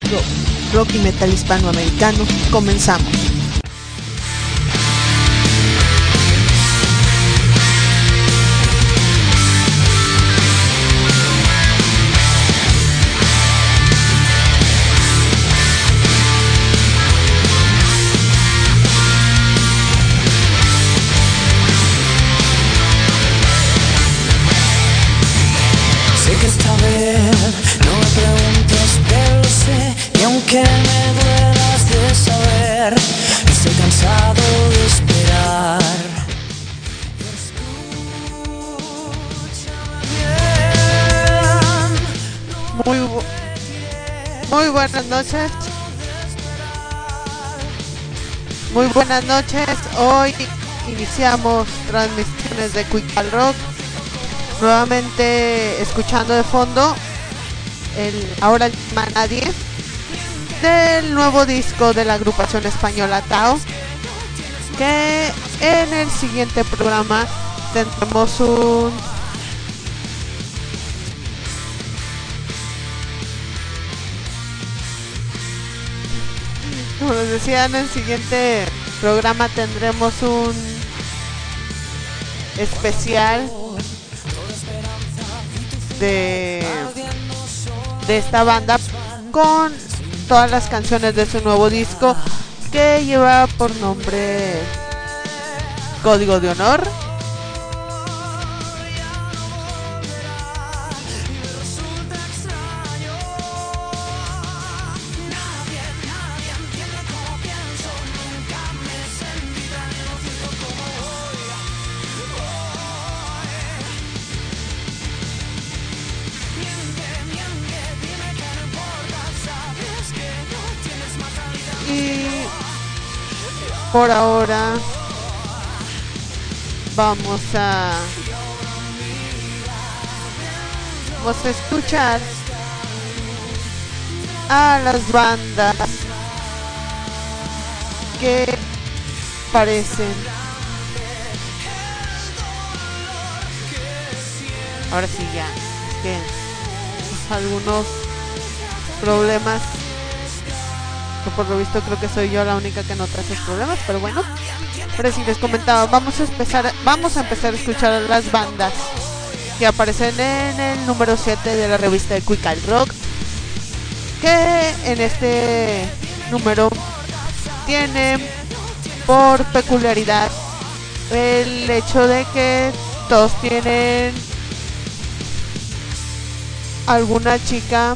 Rock y metal hispanoamericano. Comenzamos. Que me duelas de saber, estoy cansado de esperar. Muy buenas noches. Muy buenas noches. Hoy iniciamos transmisiones de Quick Rock. Nuevamente escuchando de fondo ahora el tema Nadie, del nuevo disco de la agrupación española Tao, que en el siguiente programa tendremos como les decía, en el siguiente programa tendremos un especial de esta banda con todas las canciones de su nuevo disco, que lleva por nombre Código de Honor. Por ahora vamos a escuchar a las bandas que parecen. Ahora sí, ya es que algunos problemas, que por lo visto creo que soy yo la única que nota esos problemas, pero bueno. Pero sí, les comentaba, vamos a empezar a escuchar a las bandas que aparecen en el número 7 de la revista de Quick Rock, que en este número tiene por peculiaridad el hecho de que todos tienen alguna chica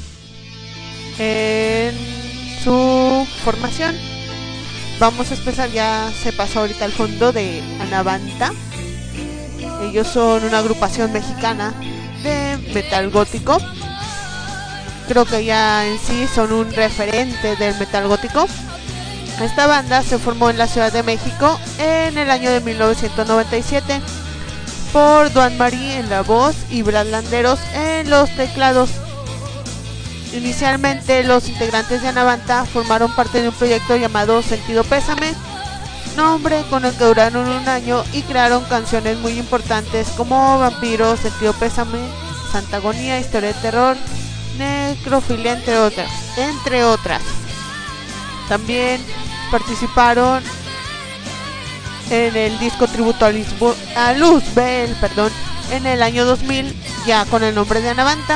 en su formación. Vamos a empezar, ya se pasó ahorita al fondo de Anavanta. Ellos son una agrupación mexicana de metal gótico. Creo que ya en sí son un referente del metal gótico. Esta banda se formó en la Ciudad de México en el año de 1997 por Duan Marie en la voz y Brad Landeros en los teclados. Inicialmente los integrantes de Anavanta formaron parte de un proyecto llamado Sentido Pésame, nombre con el que duraron un año y crearon canciones muy importantes como Vampiro, Sentido Pésame, Santa Agonía, Historia de Terror, Necrofilia, entre otras. También participaron en el disco tributo a Luzbel, en el año 2000, ya con el nombre de Anavanta.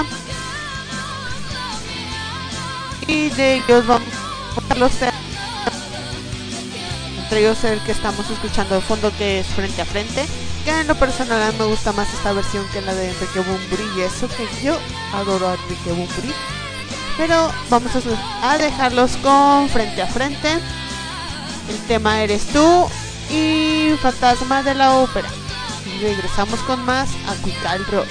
Y de ellos vamos a los temas, entre ellos el que estamos escuchando de fondo, que es Frente a Frente, que en lo personal me gusta más esta versión que la de Enrique Bunbury, y eso que yo adoro a Enrique Bunbury. Pero vamos a dejarlos con Frente a Frente, el tema Eres Tú y Fantasma de la Ópera, y regresamos con más a Quick Rock.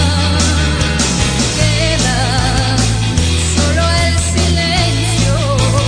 Solo el silencio.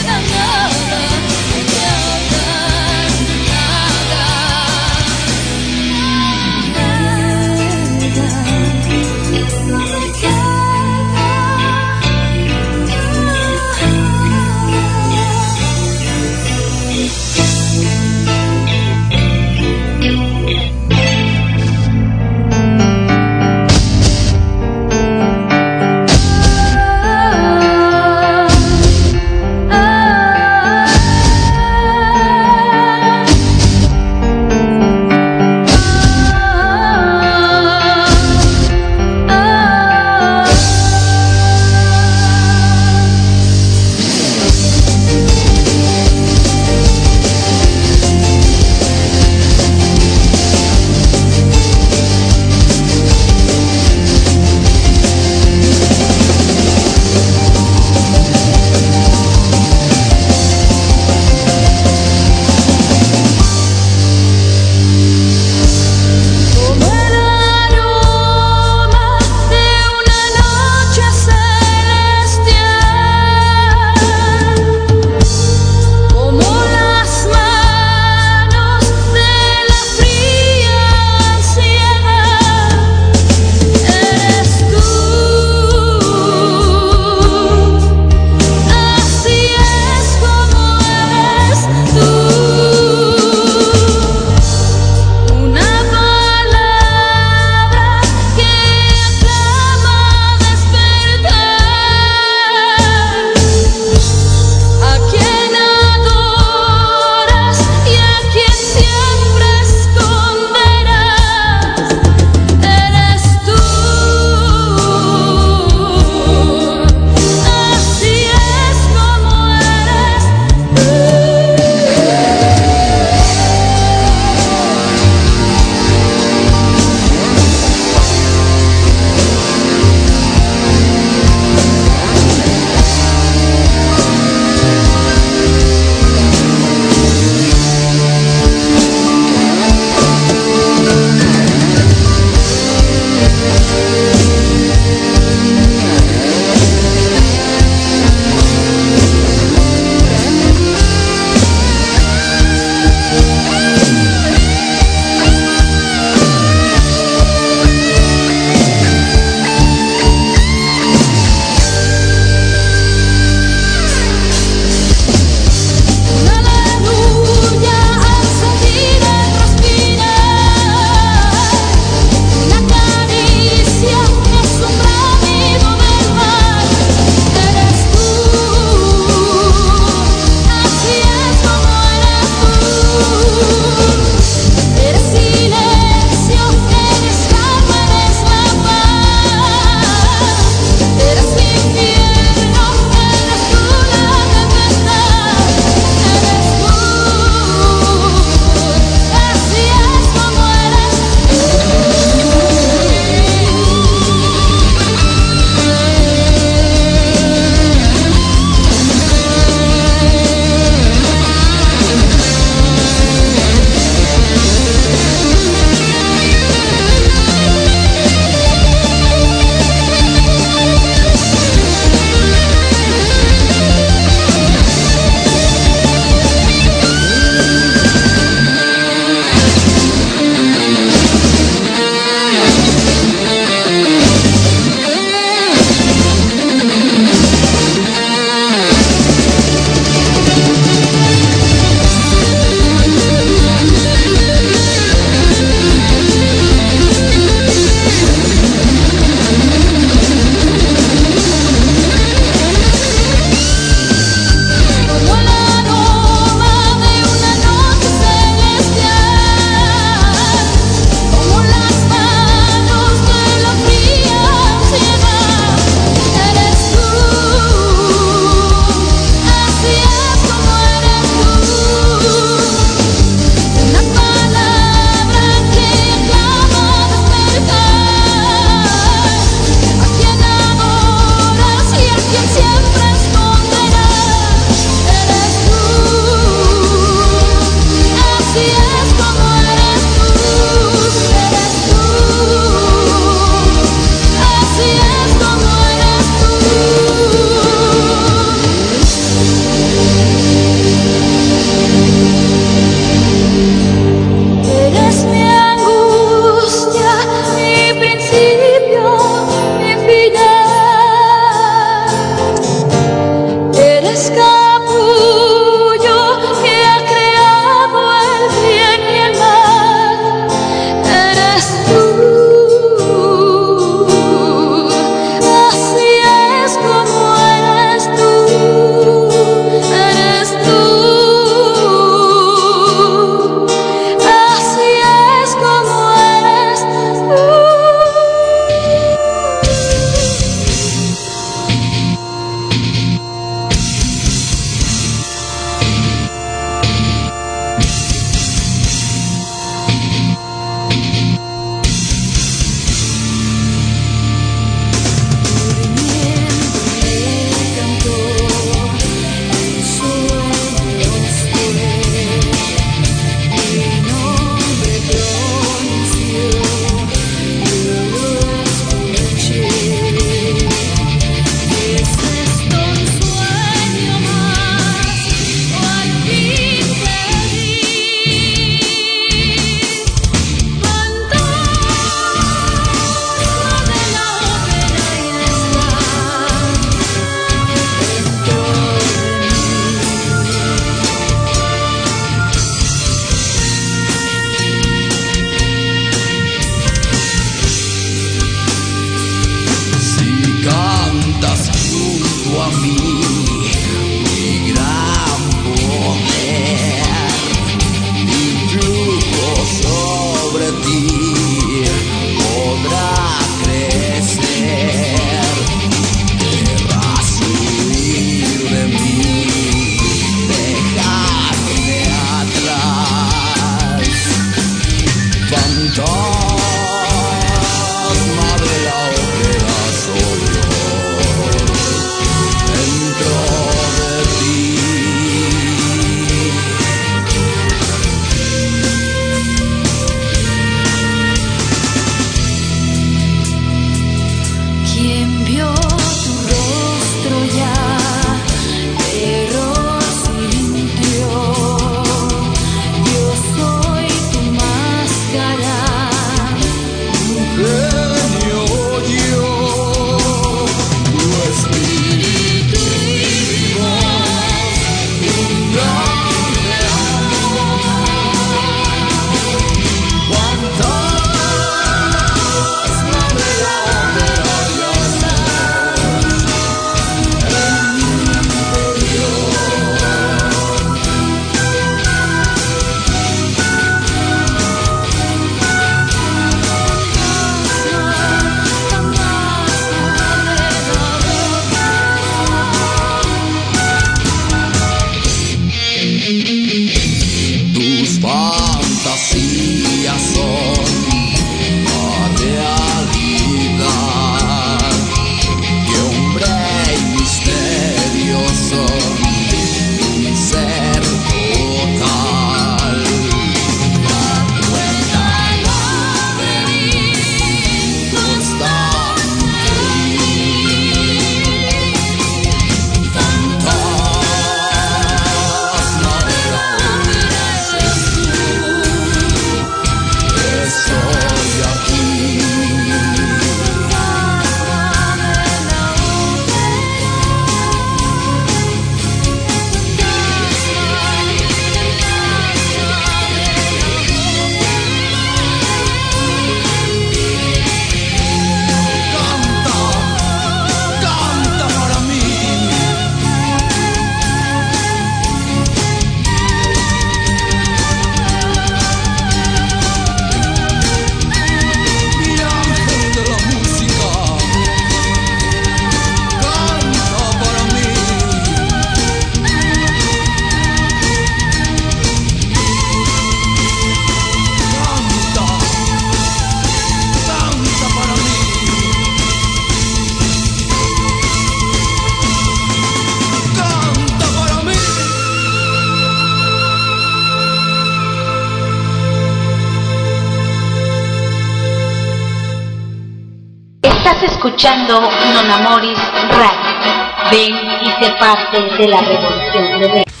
Estás escuchando Non Amoris Radio. Ven y sé parte de la revolución de Ven.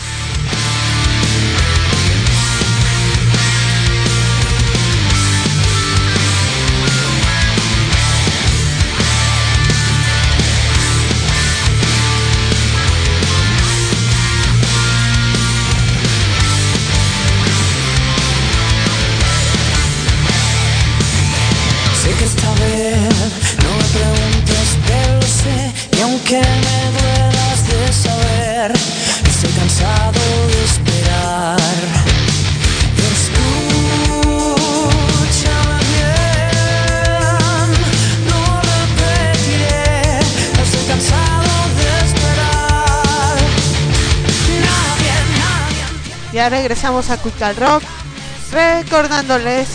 Que me duelas de saber, estoy cansado de esperar. Escúchame bien, no repetiré, estoy cansado de esperar. Nadie. Ya regresamos a Cuical Rock, recordándoles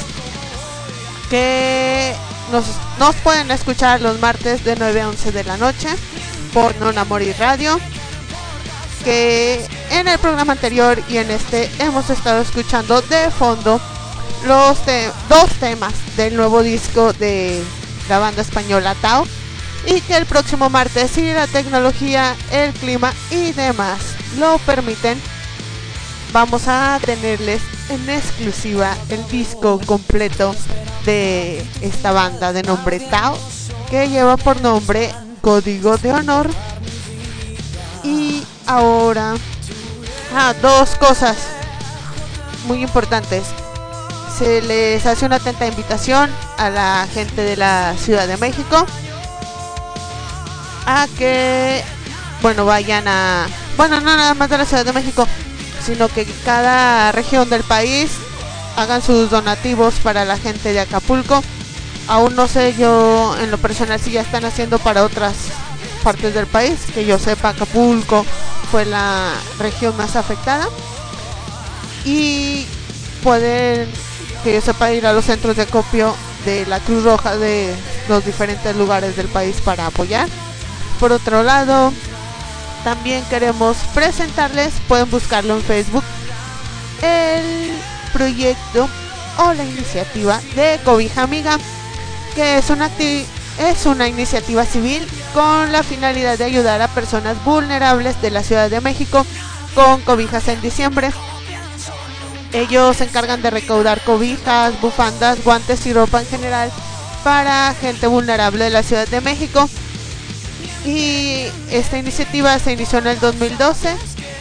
que nos pueden escuchar los martes de 9 a 11 de la noche por Non Amoris Radio, que en el programa anterior y en este hemos estado escuchando de fondo los dos temas del nuevo disco de la banda española Tao, y que el próximo martes, si la tecnología, el clima y demás lo permiten, vamos a tenerles en exclusiva el disco completo de esta banda de nombre Tao, que lleva por nombre Código de Honor. Y ahora, dos cosas muy importantes. Se les hace una atenta invitación a la gente de la Ciudad de México a que, vayan no nada más de la Ciudad de México, sino que cada región del país hagan sus donativos para la gente de Acapulco. Aún no sé yo en lo personal si ya están haciendo para otras partes del país. Que yo sepa, Acapulco fue la región más afectada. Y pueden, que yo sepa, ir a los centros de acopio de la Cruz Roja de los diferentes lugares del país para apoyar. Por otro lado, también queremos presentarles, pueden buscarlo en Facebook, el proyecto o la iniciativa de Cobija Amiga, que es una iniciativa civil con la finalidad de ayudar a personas vulnerables de la Ciudad de México con cobijas en diciembre. Ellos se encargan de recaudar cobijas, bufandas, guantes y ropa en general para gente vulnerable de la Ciudad de México. Y esta iniciativa se inició en el 2012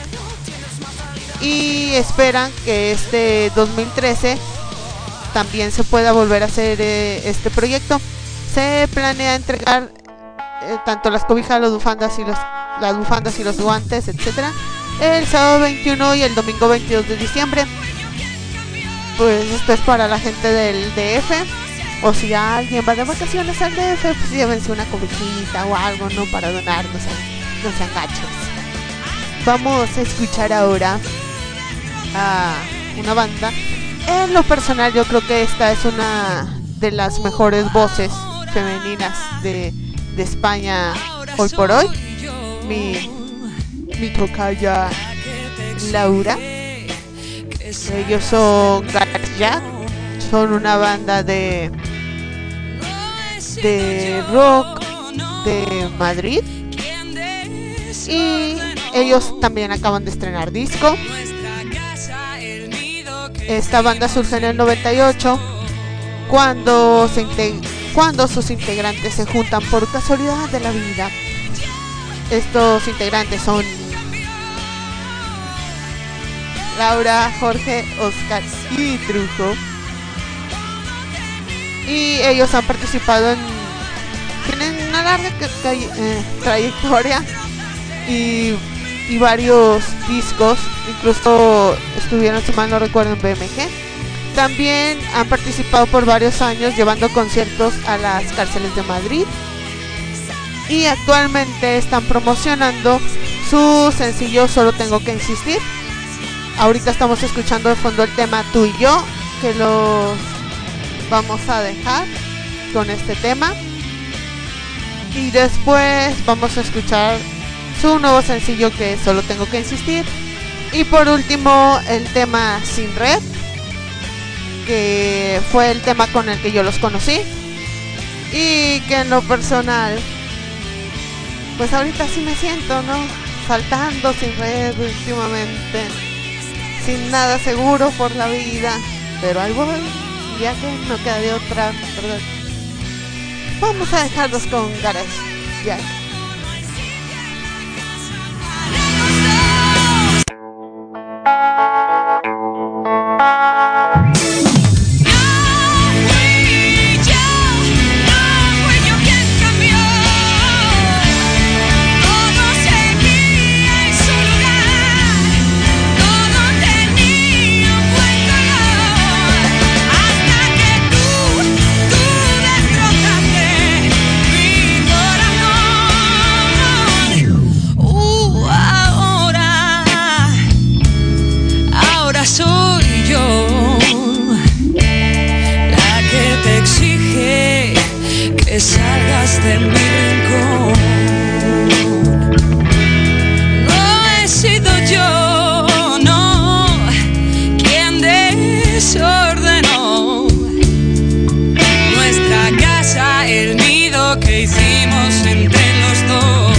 y esperan que este 2013 también se pueda volver a hacer este proyecto. Se planea entregar tanto las cobijas, las bufandas y los guantes, etcétera, el sábado 21 y el domingo 22 de diciembre. Pues esto es para la gente del DF, o si alguien va de vacaciones al DF, pues llévense una cobijita o algo, ¿no? Para donar, no sean gachos. Vamos a escuchar ahora a una banda. En lo personal, yo creo que esta es una de las mejores voces femeninas de España hoy por hoy. Mi tocaya Laura. Ellos son García, son una banda de rock de Madrid, y ellos también acaban de estrenar disco. Esta banda surge en el 98 cuando sus integrantes se juntan por casualidad de la vida. Estos integrantes son Laura, Jorge, Oscar y Trujo, y ellos han participado tienen una larga trayectoria y varios discos, incluso estuvieron, si mal no recuerdo, en BMG. También han participado por varios años llevando conciertos a las cárceles de Madrid, y actualmente están promocionando su sencillo Solo Tengo que Insistir. Ahorita estamos escuchando de fondo el tema Tú y Yo, que los vamos a dejar con este tema, y después vamos a escuchar su nuevo sencillo, que es Solo Tengo que Insistir, y por último el tema Sin Red, que fue el tema con el que yo los conocí. Y que en lo personal, pues ahorita sí me siento, ¿no? Saltando sin red últimamente, sin nada seguro por la vida, pero ahí voy, ya que no queda de otra, ¿verdad? Vamos a dejarlos con Garage Jack. Salgas de mi rincón. No he sido yo, no, quien desordenó nuestra casa, el nido que hicimos entre los dos.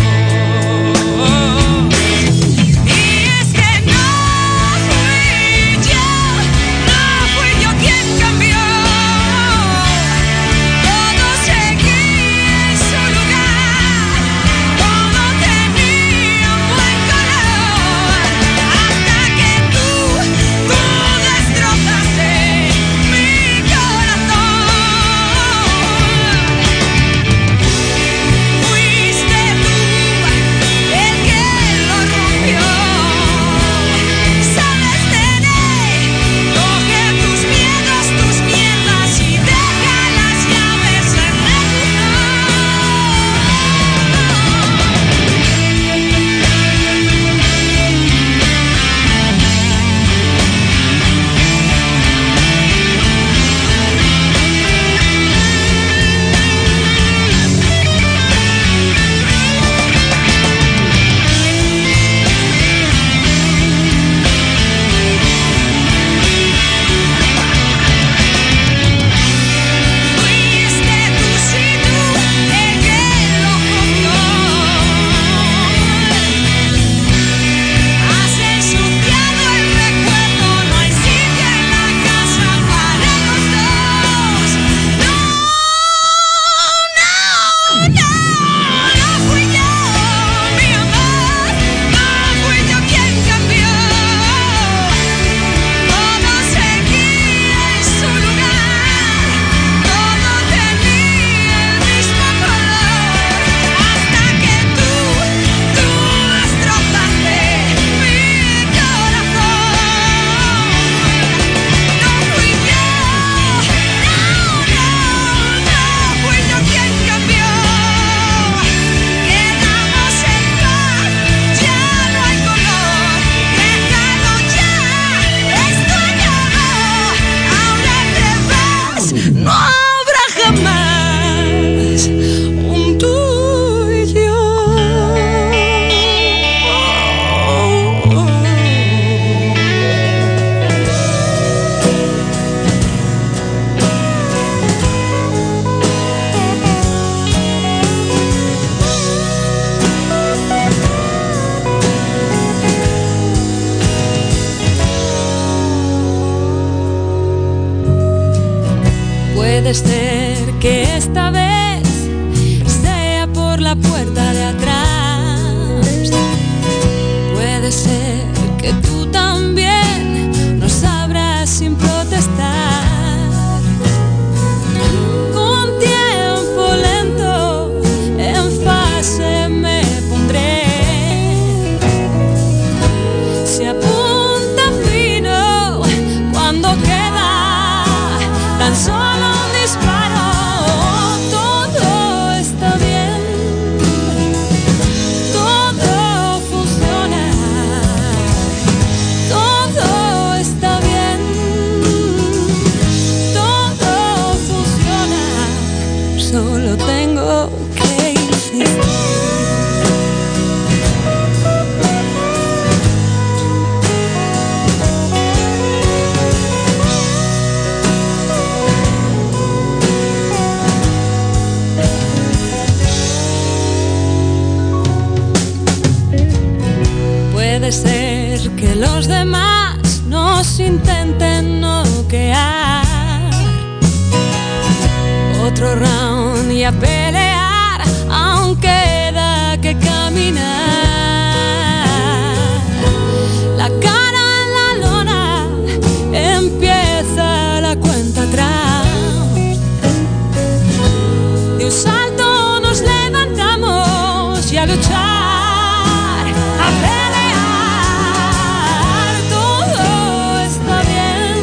Puede ser que esta vez sea por la puerta de atrás. Puede ser que tú también nos abras sin protestar. Con tiempo lento en fase me pondré. Se apunta fino cuando queda tan solo un disparo. Todo está bien, todo funciona, todo está bien, todo funciona. Solo tengo que insistir. otro round y a pelear, aún queda que caminar. La cara en la lona, empieza la cuenta atrás. De un salto nos levantamos y a luchar, a pelear. Todo está bien,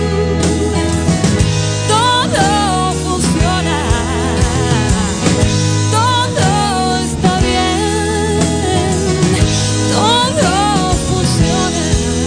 todo funciona. Todo está bien, todo funciona.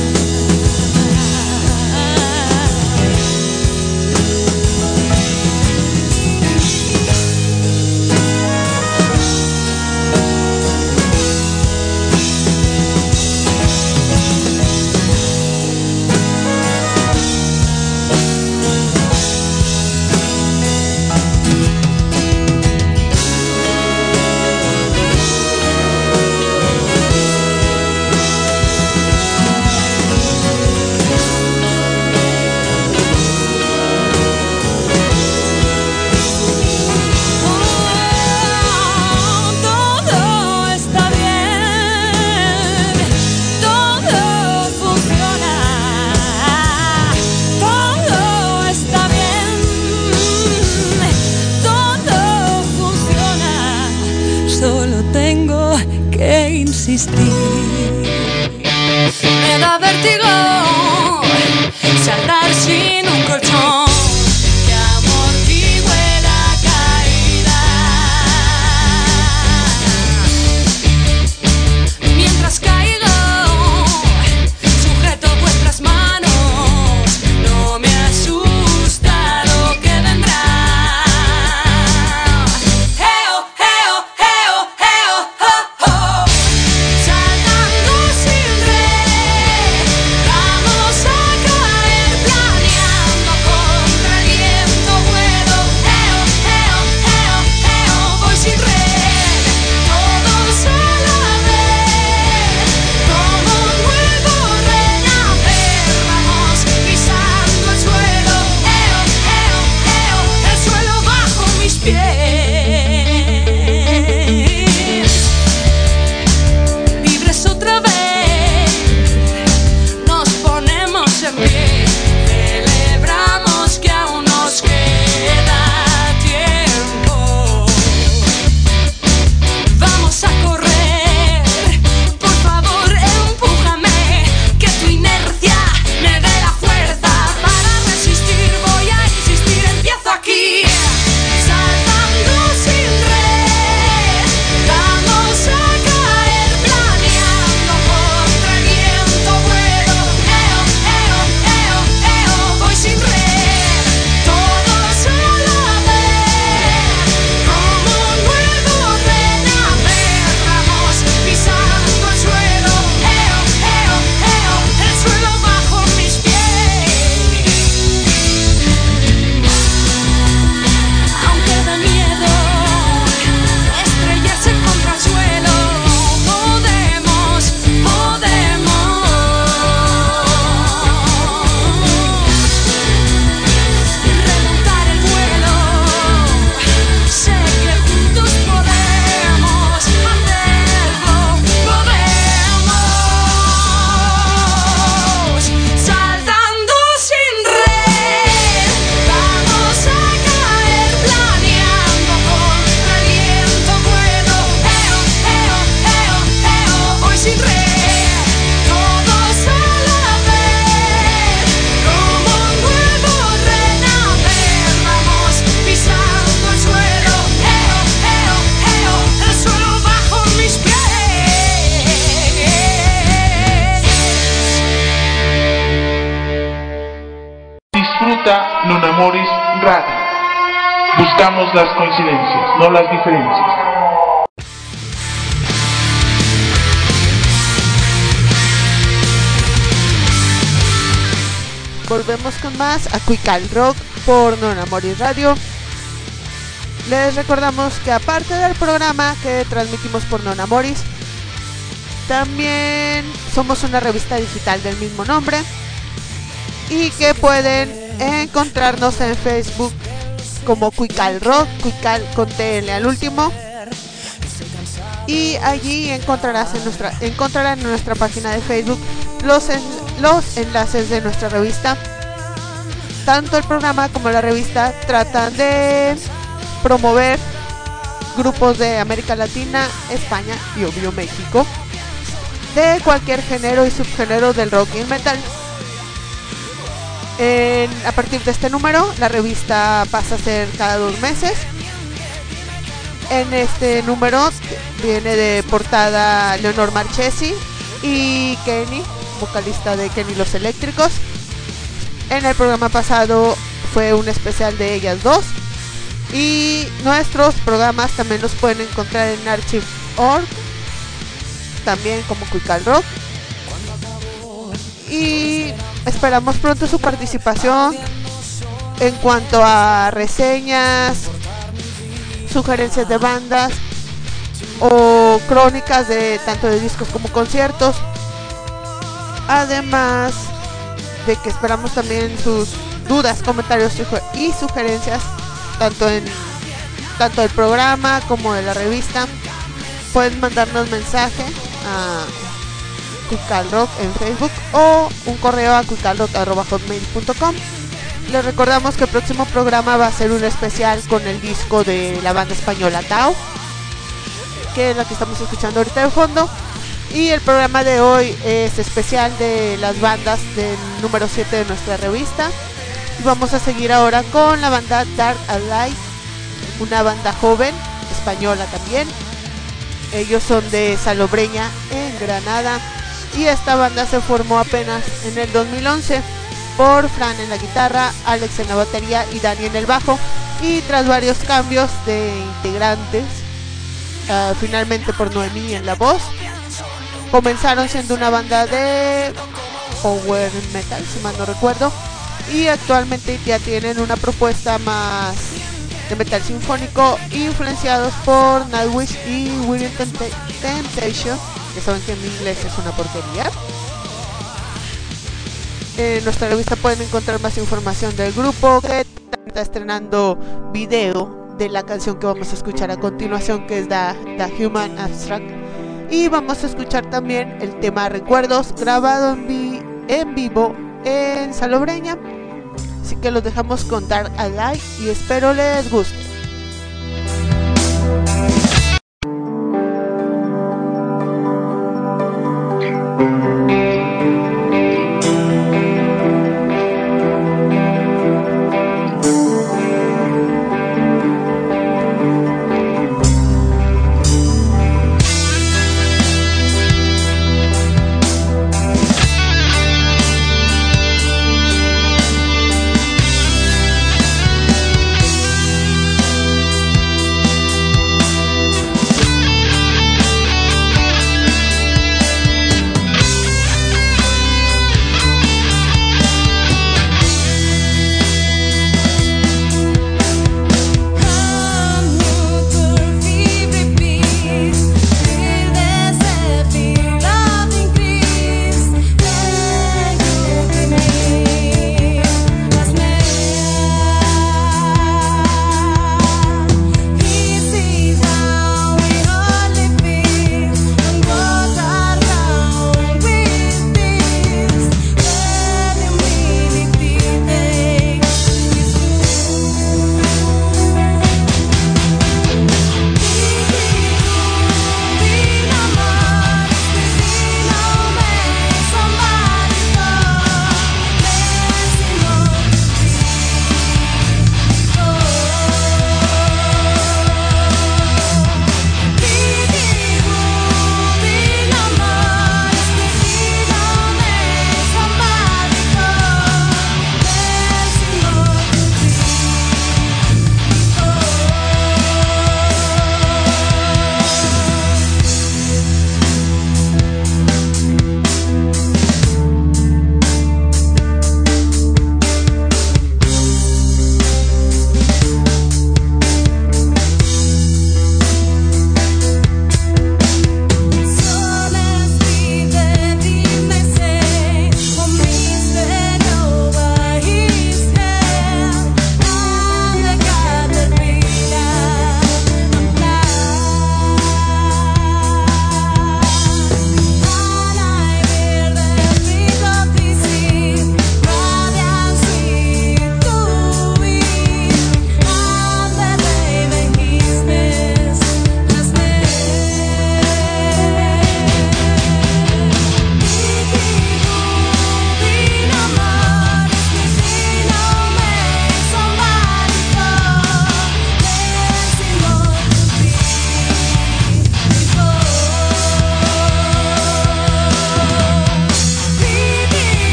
Todo está bien, todo funciona. Todo está bien, todo funciona. Solo tengo que insistir. Me da vértigo saltar sin un colchón que amortigüe la caída. Mientras caigo, sujeto vuestras manos, no me asusta lo que vendrá. Heo, heo, heo, heo, ho, ho. Saltando sin red, vamos a caer planeando contra el viento. Vuelo, heo, heo, heo, heo, voy sin red, todos a la vez, como un nuevo renacer. Vamos pisando el suelo, heo, heo, heo, el suelo bajo mis pies. Libres otra vez, nos ponemos en pie, celebramos que aún nos queda tiempo. Vamos a correr, por favor, empújame, que tu inercia me dé la fuerza para resistir. Voy a insistir, empiezo aquí. Saltando sin red, vamos a caer planeando contra el viento. Vuelo, heo, heo, heo, heo, voy sin red, todos a la vez, como un nuevo renacer. Vamos pisando el suelo, heo, heo, heo, el suelo bajo mis pies. Aunque da miedo estrellarse contra el suelo, podemos, podemos remontar el vuelo. Sé que juntos podemos hacerlo, podemos. Saltando sin red, vamos a caer planeando contra el viento. Vuelo, heo, heo, heo, heo, voy sin red, todos a la vez, como un nuevo renacer. Vamos pisando el suelo, heo, heo, heo, el suelo bajo mis pies. Disfruta Non Amoris Radio. Buscamos las coincidencias, no las diferencias. Volvemos con más Acuical Rock por Non Amoris Radio. Les recordamos que aparte del programa que transmitimos por Non Amoris, también somos una revista digital del mismo nombre y que pueden encontrarnos en Facebook como Cuical Rock, Cuical con TL al último. Y allí encontrarán en nuestra página de Facebook los enlaces de nuestra revista. Tanto el programa como la revista tratan de promover grupos de América Latina, España y obvio México, de cualquier género y subgénero del rock y metal. A partir de este número, la revista pasa a ser cada 2 meses. En este número viene de portada Leonor Marchesi y Kenny, vocalista de Kenny Los Eléctricos. En el programa pasado fue un especial de ellas dos. Y nuestros programas también los pueden encontrar en Archive.org, también como Cuical Rock. Y esperamos pronto su participación en cuanto a reseñas, sugerencias de bandas o crónicas de tanto de discos como conciertos. Además de que esperamos también sus dudas, comentarios y sugerencias tanto del programa como de la revista. Pueden mandarnos mensaje a Cuical Rock en Facebook o un correo a cuicalrock@hotmail.com. Les recordamos que el próximo programa va a ser un especial con el disco de la banda española Tao, que es la que estamos escuchando ahorita de fondo. Y el programa de hoy es especial de las bandas del número 7 de nuestra revista. Y vamos a seguir ahora con la banda Dark Alive, una banda joven, española también. Ellos son de Salobreña, en Granada. Y esta banda se formó apenas en el 2011 por Fran en la guitarra, Alex en la batería y Dani en el bajo. Y tras varios cambios de integrantes, finalmente por Noemí en la voz, comenzaron siendo una banda de power metal, si mal no recuerdo, y actualmente ya tienen una propuesta más de metal sinfónico, influenciados por Nightwish y William Temptation, que saben que en inglés es una porquería. En nuestra revista pueden encontrar más información del grupo, que está estrenando video de la canción que vamos a escuchar a continuación, que es The Human Abstract. Y vamos a escuchar también el tema Recuerdos, grabado en vivo en Salobreña. Así que los dejamos con Dark Alive y espero les guste.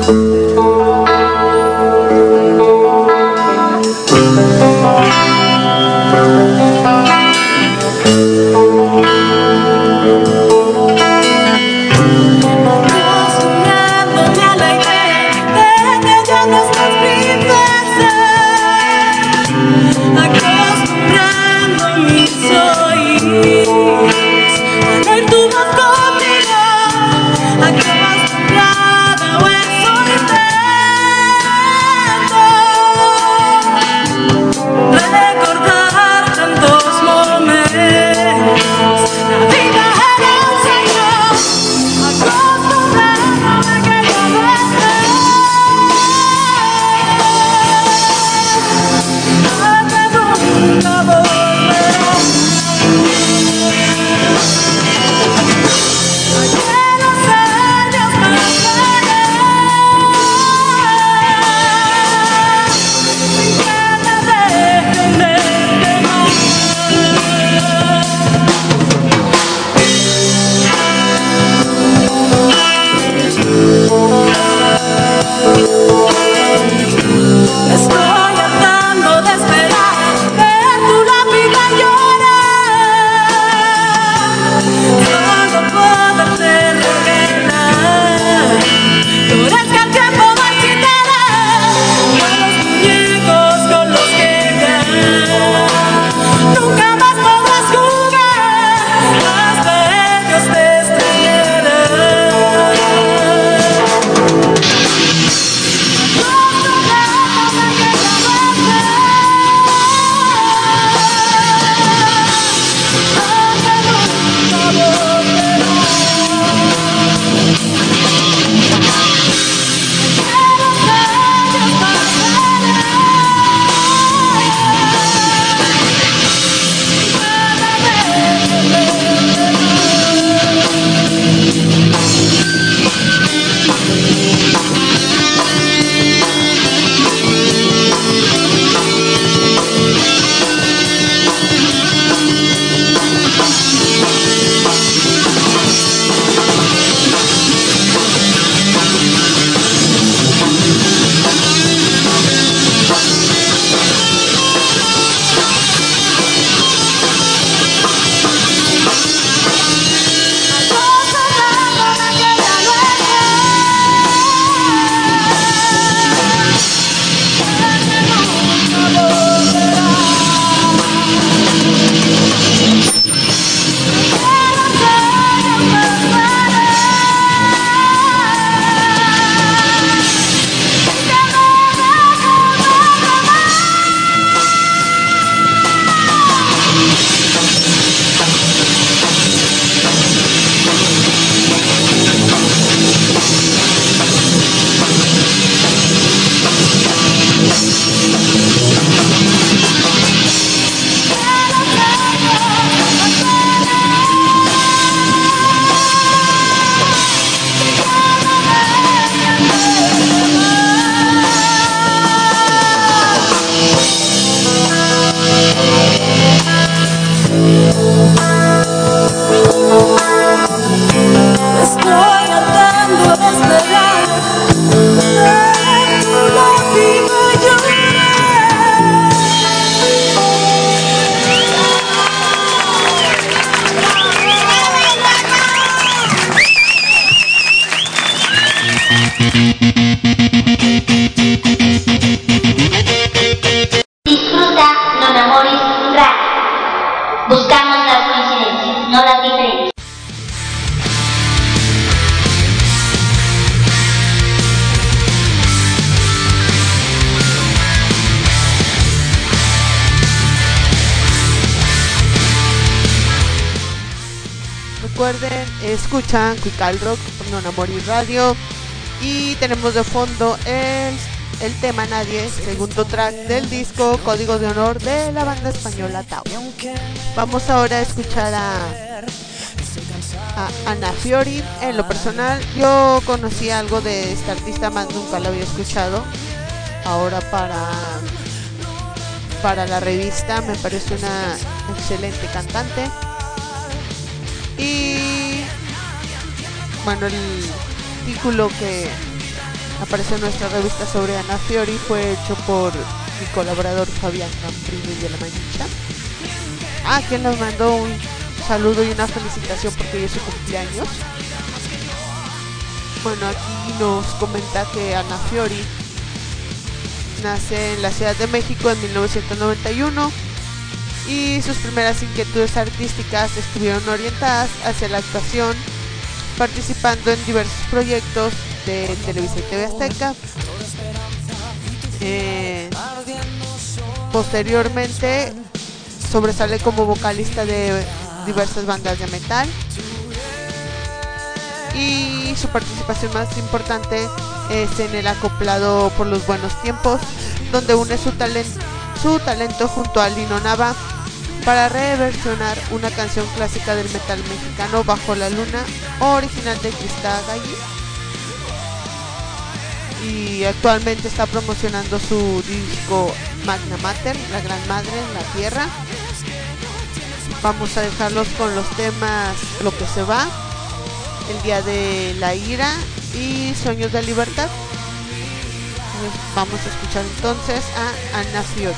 Recuerden, escuchan Cuical Rock por Non Amoris Radio y tenemos de fondo el tema Nadie, segundo track del disco Código de Honor de la banda española Tao. Vamos ahora a escuchar a Ana Fiori. En lo personal yo conocí algo de esta artista, más nunca la había escuchado. Ahora para la revista me parece una excelente cantante. Y bueno, el título que apareció en nuestra revista sobre Ana Fiori, fue hecho por mi colaborador Fabián Camprini de La Mancha, quien nos mandó un saludo y una felicitación porque hoy es su cumpleaños. Bueno, aquí nos comenta que Ana Fiori nace en la Ciudad de México en 1991 y sus primeras inquietudes artísticas estuvieron orientadas hacia la actuación, participando en diversos proyectos de Televisa y TV Azteca. Posteriormente sobresale como vocalista de diversas bandas de metal, y su participación más importante es en el acoplado Por los Buenos Tiempos, donde une su talento junto a Lino Nava para reversionar una canción clásica del metal mexicano, Bajo la Luna, original de Crista Galli. Y actualmente está promocionando su disco Magna Mater, La Gran Madre en la Tierra. Vamos a dejarlos con los temas Lo que se va, El Día de la Ira y Sueños de Libertad. Vamos a escuchar entonces a Ana Fiori.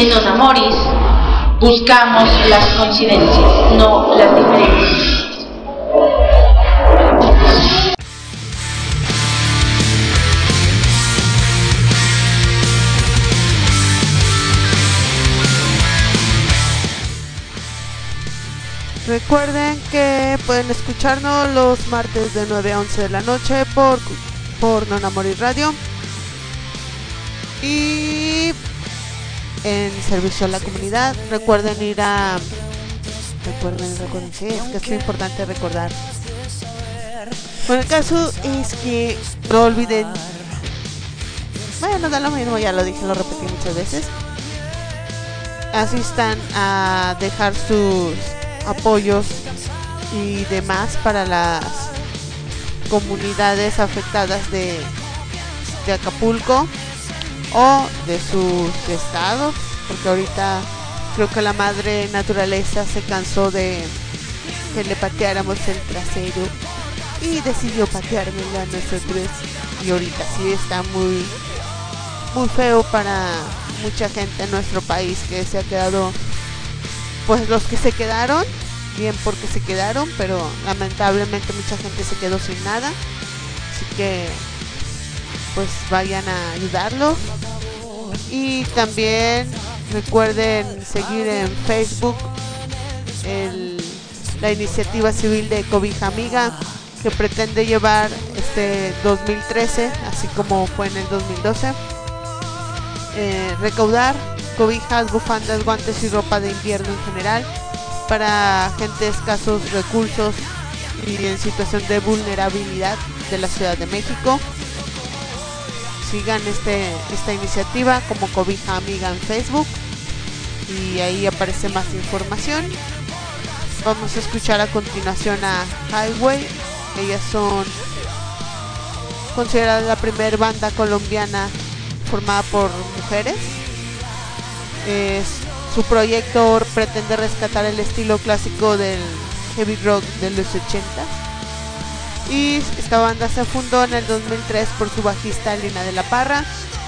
En Non Amoris buscamos las coincidencias, no las diferencias. Recuerden que pueden escucharnos los martes de 9 a 11 de la noche por Non Amoris Radio y en servicio a la comunidad. Recuerden ir a... Recuerden, sí, es que es muy importante recordar. Bueno, el caso es que no olviden... Bueno, da lo mismo, ya lo dije, lo repetí muchas veces. Asistan a dejar sus apoyos y demás para las comunidades afectadas de Acapulco o de sus estados, porque ahorita creo que la madre naturaleza se cansó de que le pateáramos el trasero y decidió pateármelo a nosotros, y ahorita sí está muy muy feo para mucha gente en nuestro país que se ha quedado, pues los que se quedaron, bien porque se quedaron, pero lamentablemente mucha gente se quedó sin nada, así que pues vayan a ayudarlos. Y también recuerden seguir en Facebook la iniciativa civil de Cobija Amiga, que pretende llevar este 2013, así como fue en el 2012, recaudar cobijas, bufandas, guantes y ropa de invierno en general para gente de escasos recursos y en situación de vulnerabilidad de la Ciudad de México. Sigan esta iniciativa como Cobija Amiga en Facebook y ahí aparece más información. Vamos a escuchar a continuación a Highway. Ellas son consideradas la primera banda colombiana formada por mujeres. Su proyecto pretende rescatar el estilo clásico del heavy rock de los 80, y esta banda se fundó en el 2003 por su bajista Lina de la Parra.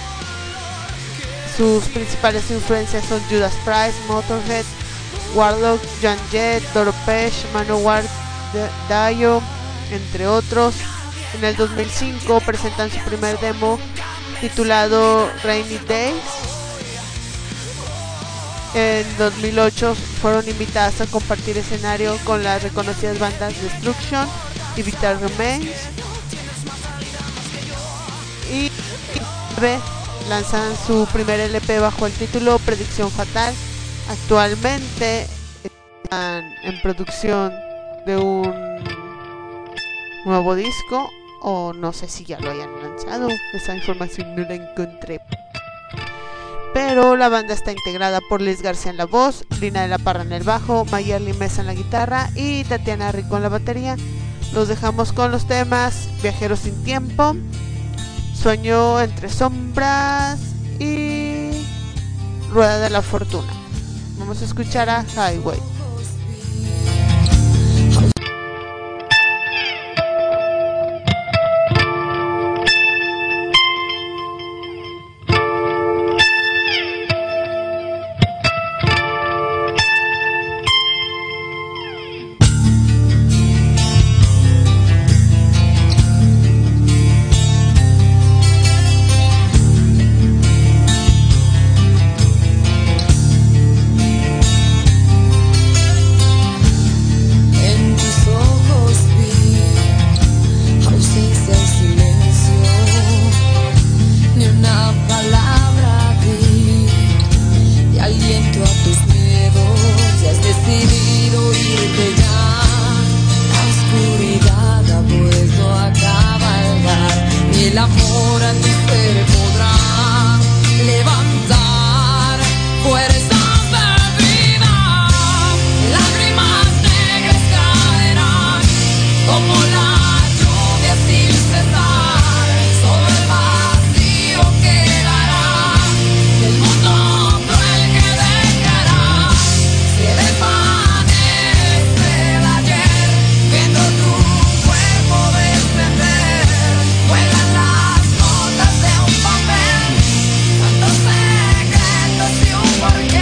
Sus principales influencias son Judas Priest, Motorhead, Warlock, Joan Jett, Toro Pesh, Manowar, Dio, entre otros. En el 2005 presentan su primer demo titulado Rainy Days. En 2008 fueron invitadas a compartir escenario con las reconocidas bandas Destruction y Vital Remains, y lanzan su primer LP bajo el título Predicción Fatal. Actualmente están en producción de un nuevo disco, o no sé si ya lo hayan lanzado, esa información no la encontré. Pero la banda está integrada por Liz García en la voz, Lina de la Parra en el bajo, Mayerly Mesa en la guitarra y Tatiana Rico en la batería. Los dejamos con los temas Viajero sin tiempo, Sueño entre sombras y Rueda de la Fortuna. Vamos a escuchar a Highway. Tantos secretos y un porqué.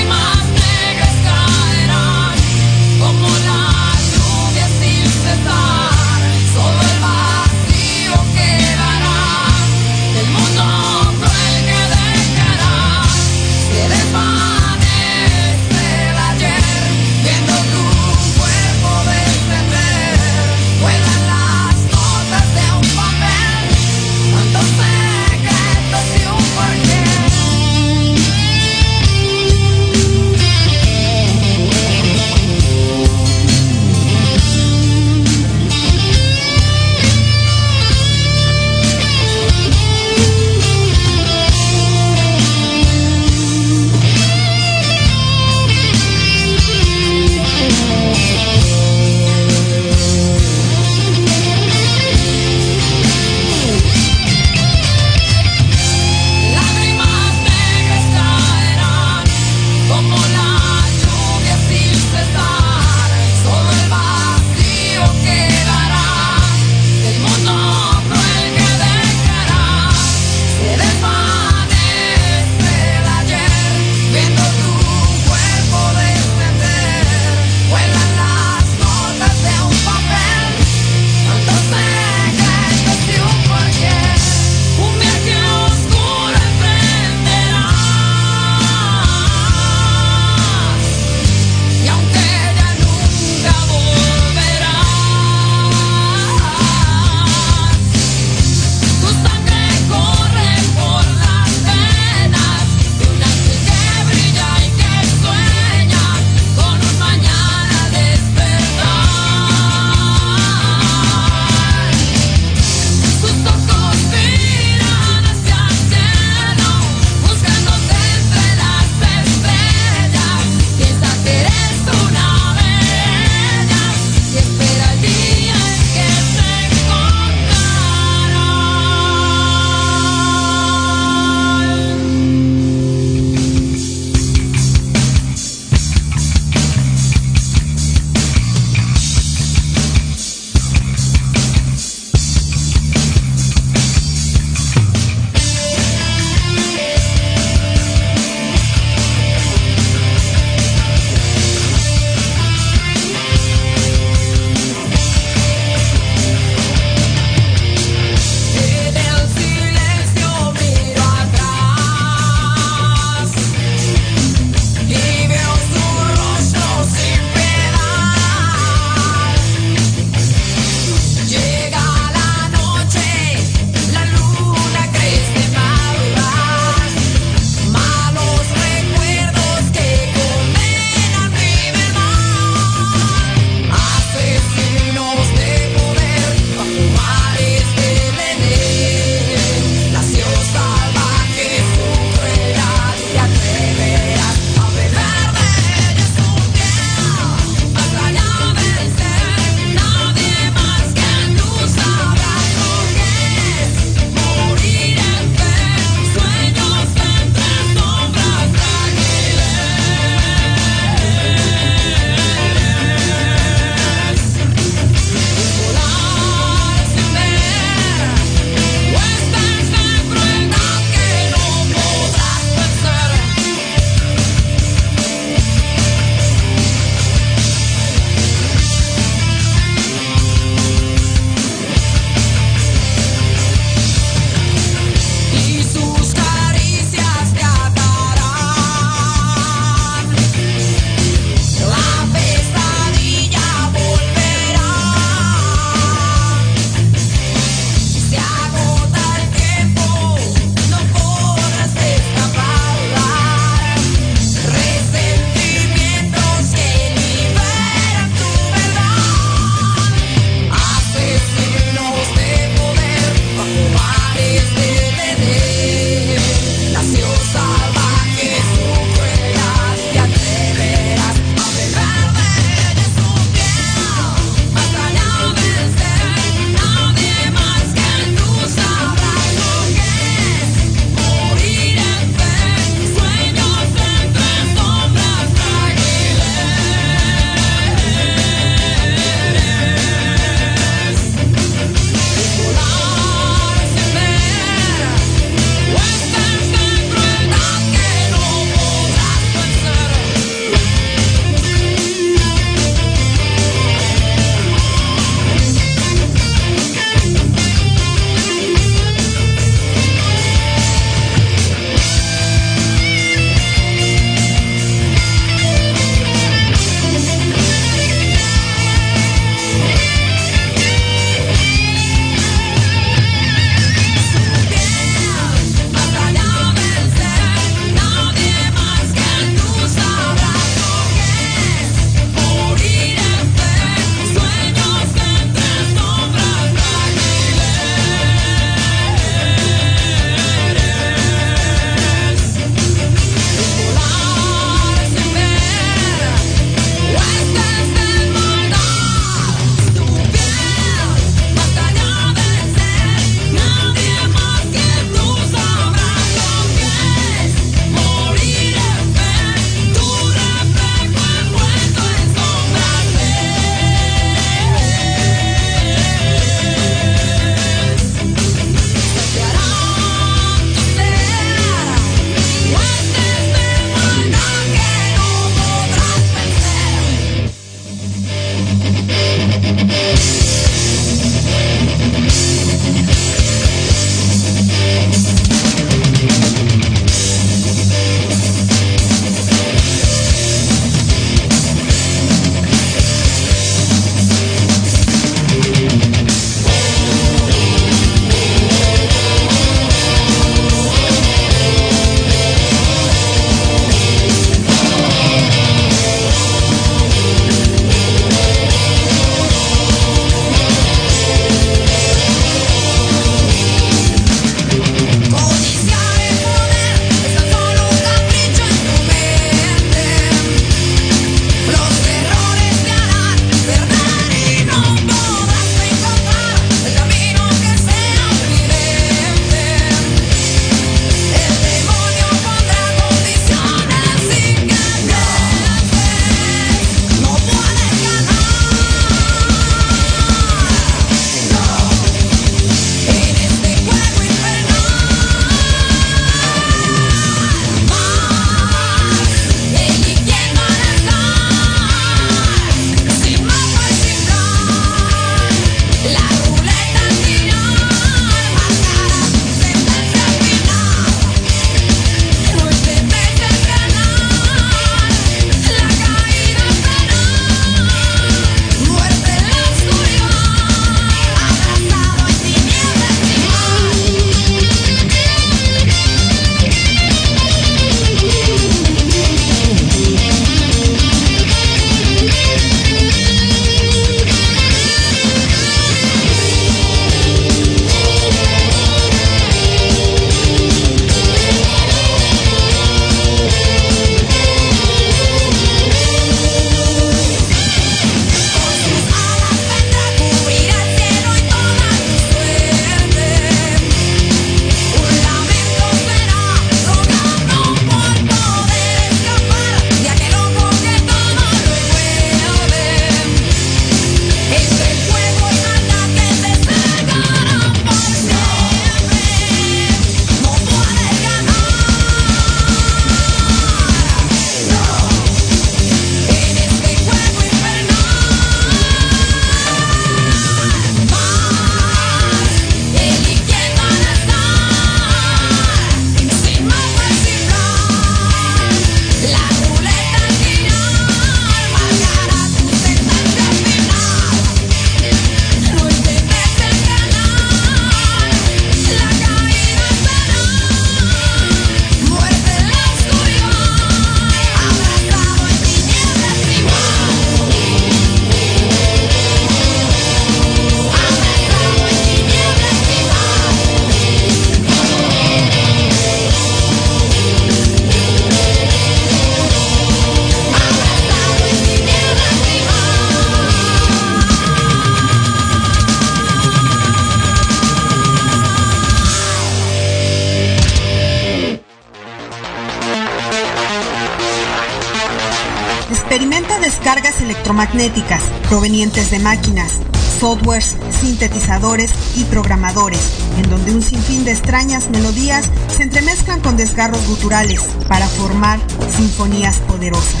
descargas electromagnéticas provenientes de máquinas, softwares, sintetizadores y programadores, en donde un sinfín de extrañas melodías se entremezclan con desgarros guturales para formar sinfonías poderosas,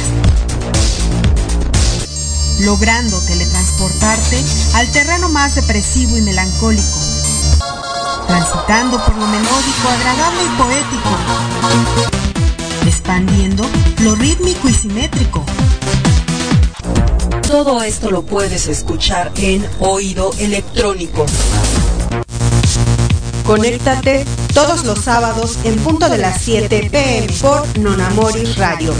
logrando teletransportarte al terreno más depresivo y melancólico, transitando por lo melódico, agradable y poético, expandiendo lo rítmico y simétrico. Todo esto lo puedes escuchar en Oído Electrónico. Conéctate todos los sábados en punto de las 7 p.m. por Nonamoris Radio.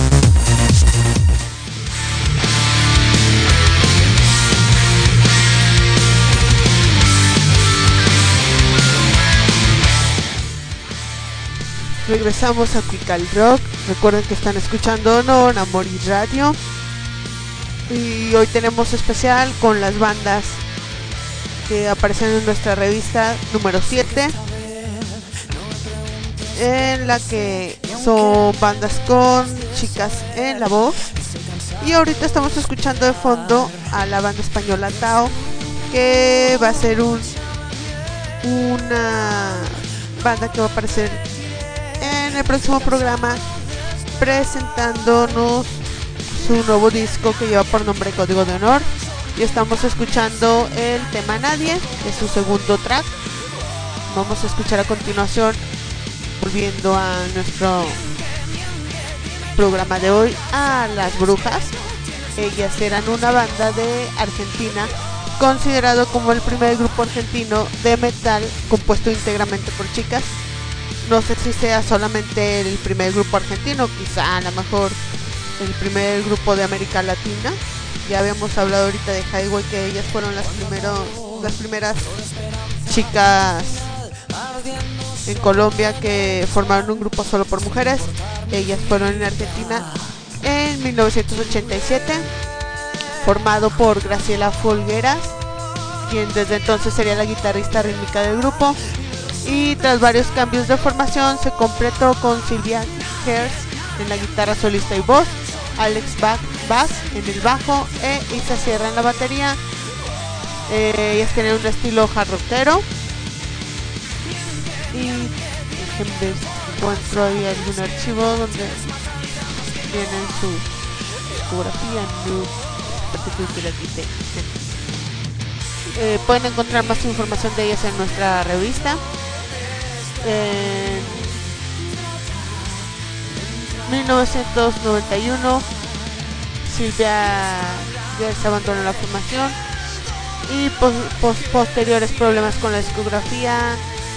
Regresamos a Quical Rock. Recuerden que están escuchando Nonamoris Radio. Y hoy tenemos especial con las bandas que aparecen en nuestra revista número 7, en la que son bandas con chicas en la voz. Y ahorita estamos escuchando de fondo a la banda española Tao, que va a ser una banda que va a aparecer en el próximo programa presentándonos su nuevo disco que lleva por nombre Código de Honor. Y estamos escuchando el tema Nadie, que es su segundo track. Vamos a escuchar a continuación, volviendo a nuestro programa de hoy, a Las Brujas. Ellas eran una banda de Argentina, considerado como el primer grupo argentino de metal compuesto íntegramente por chicas. No sé si sea solamente el primer grupo argentino, quizá a lo mejor el primer grupo de América Latina. Ya habíamos hablado ahorita de Highway, que ellas fueron las primeras chicas en Colombia que formaron un grupo solo por mujeres. Ellas fueron en Argentina en 1987, formado por Graciela Folgueras, quien desde entonces sería la guitarrista rítmica del grupo. Y tras varios cambios de formación se completó con Silvia Herz en la guitarra solista y voz, Alex Bass en el bajo e Isa Sierra en la batería. Ellas tienen un estilo hard rockero. Y déjenme ver si encuentro ahí algún archivo donde tienen su discografía. Pueden encontrar más información de ellas en nuestra revista. En 1991 Silvia se abandonó la formación y posteriores problemas con la discográfica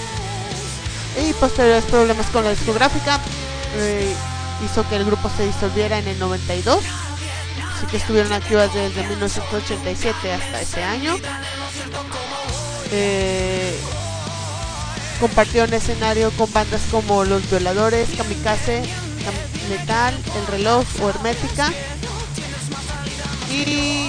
hizo que el grupo se disolviera en el 92. Así que estuvieron activas desde 1987 hasta ese año. Compartieron escenario con bandas como Los Violadores, Kamikaze, Metal, El Reloj o Hermética. Y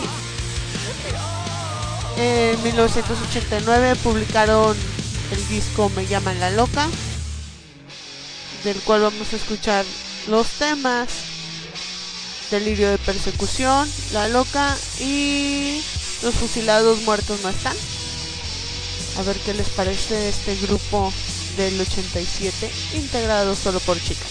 en 1989 publicaron el disco Me Llaman La Loca, del cual vamos a escuchar los temas Delirio de Persecución, La Loca y Los Fusilados Muertos No Están. A ver qué les parece este grupo del 87, integrado solo por chicas.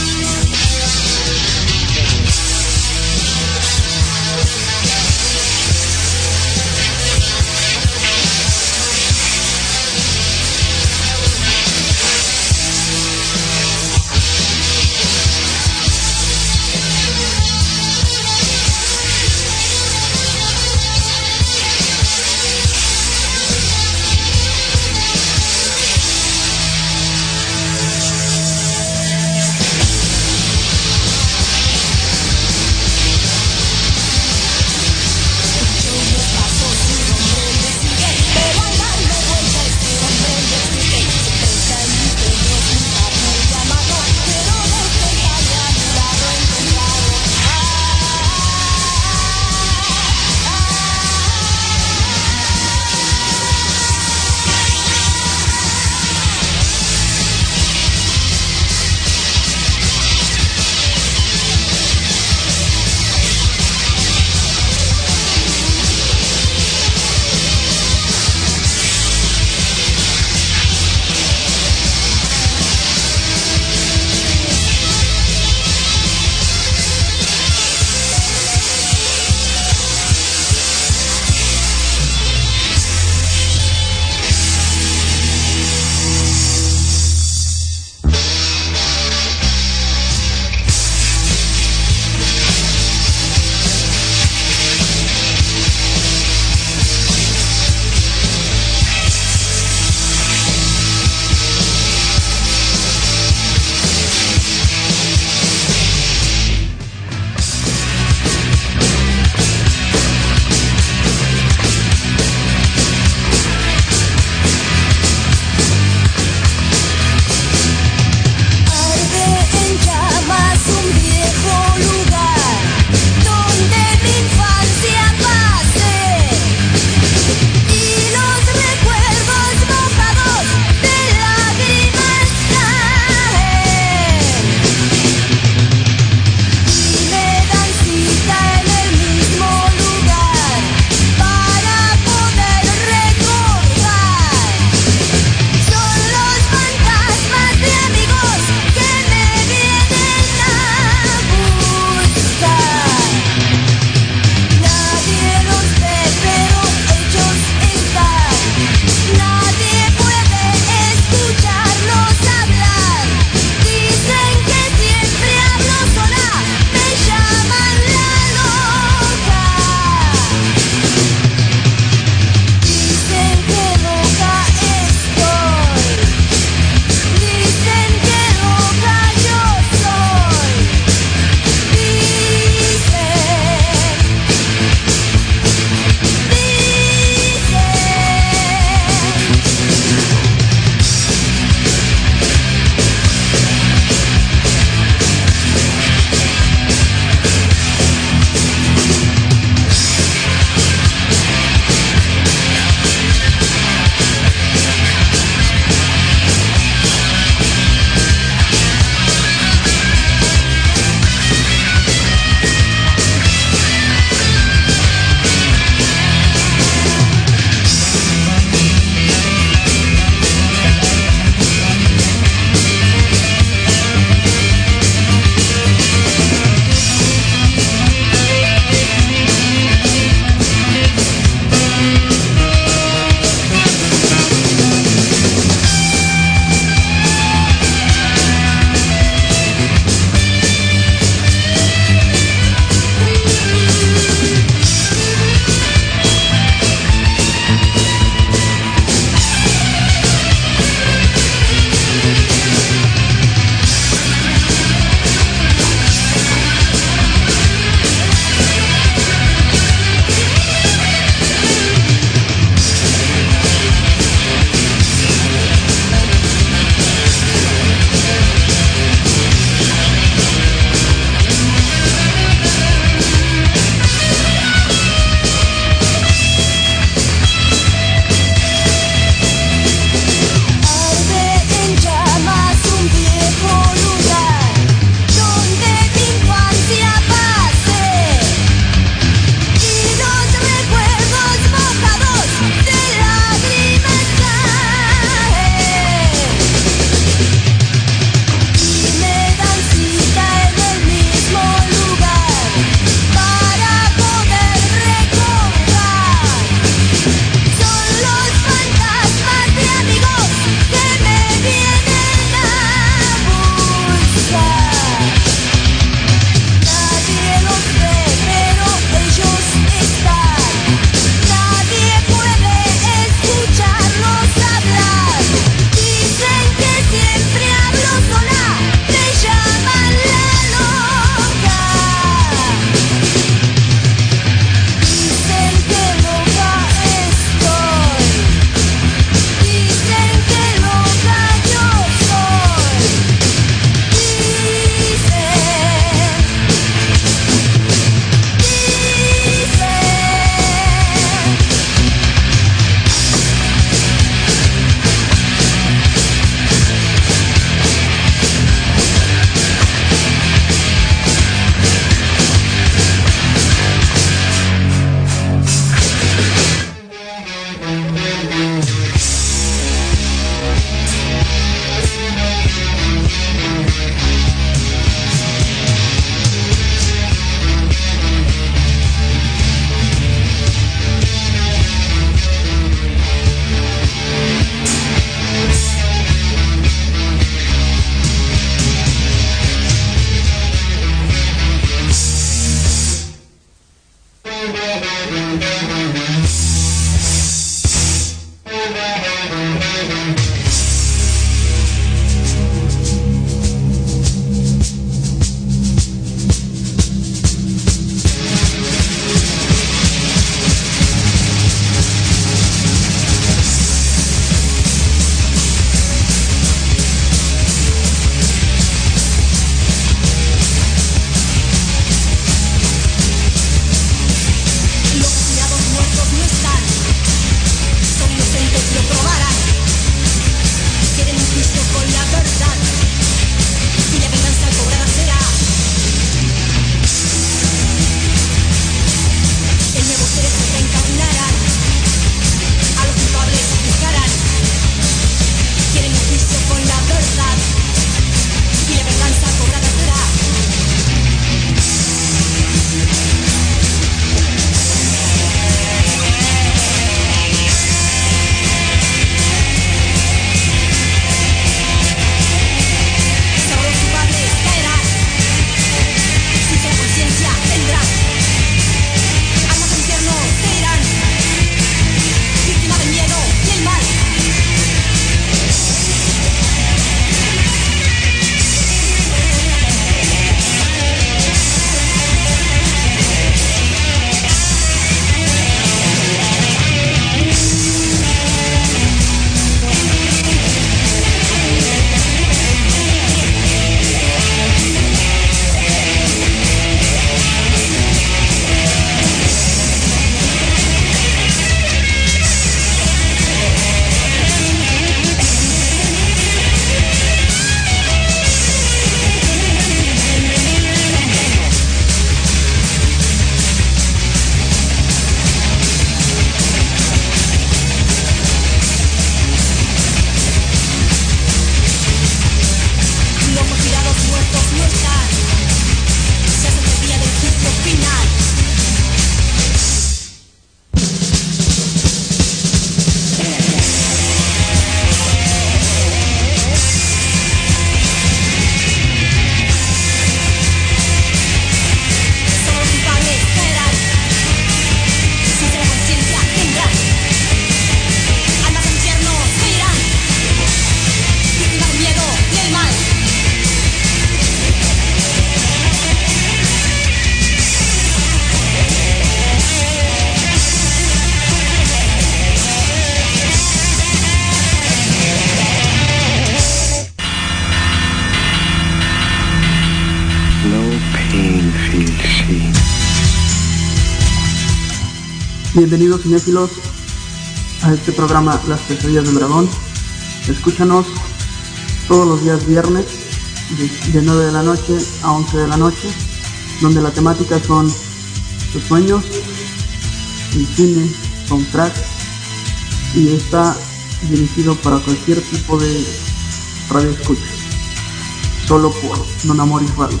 Bienvenidos cinéfilos a este programa Las Pesadillas del Dragón. Escúchanos todos los días viernes de 9 de la noche a 11 de la noche, donde la temática son los sueños, el cine, soundtrack, y está dirigido para cualquier tipo de radio escucha, solo por Non Amoris Radio.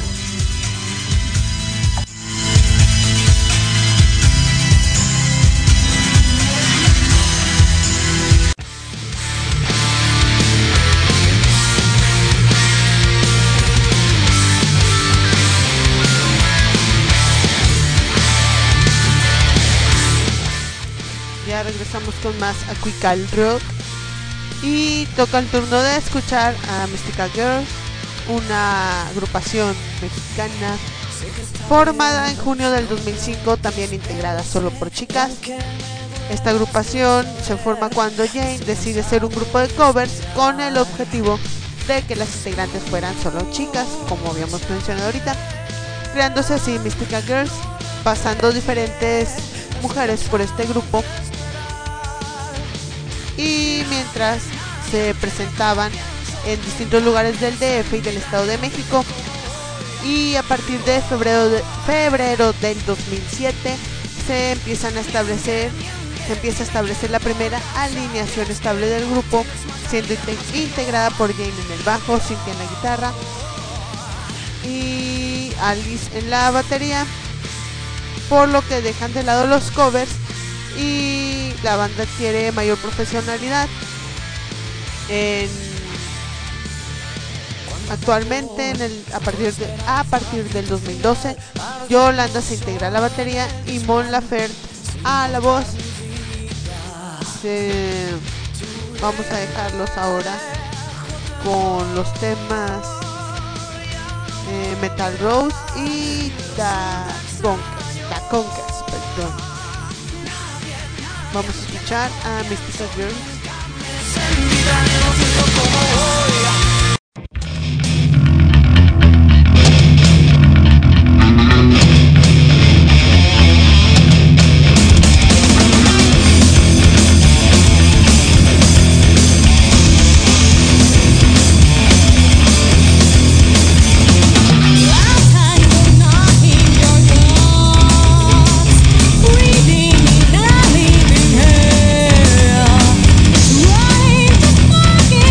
Regresamos con más Aquical Rock y toca el turno de escuchar a Mystical Girls, una agrupación mexicana formada en junio del 2005, también integrada solo por chicas. Esta agrupación se forma cuando Jane decide ser un grupo de covers con el objetivo de que las integrantes fueran solo chicas, como habíamos mencionado ahorita, creándose así Mystical Girls, pasando diferentes mujeres por este grupo. Y mientras se presentaban en distintos lugares del DF y del Estado de México, y a partir de febrero del 2007 se empieza a establecer la primera alineación estable del grupo, siendo integrada por Jane en el bajo, Cynthia en la guitarra y Alice en la batería, por lo que dejan de lado los covers y la banda adquiere mayor profesionalidad. Actualmente a partir del 2012, Yolanda se integra a la batería y Mon Laferte a la voz. Vamos a dejarlos ahora con los temas Metal Rose y The Conquest, perdón. Vamos a escuchar a Mystical Girls. Fucking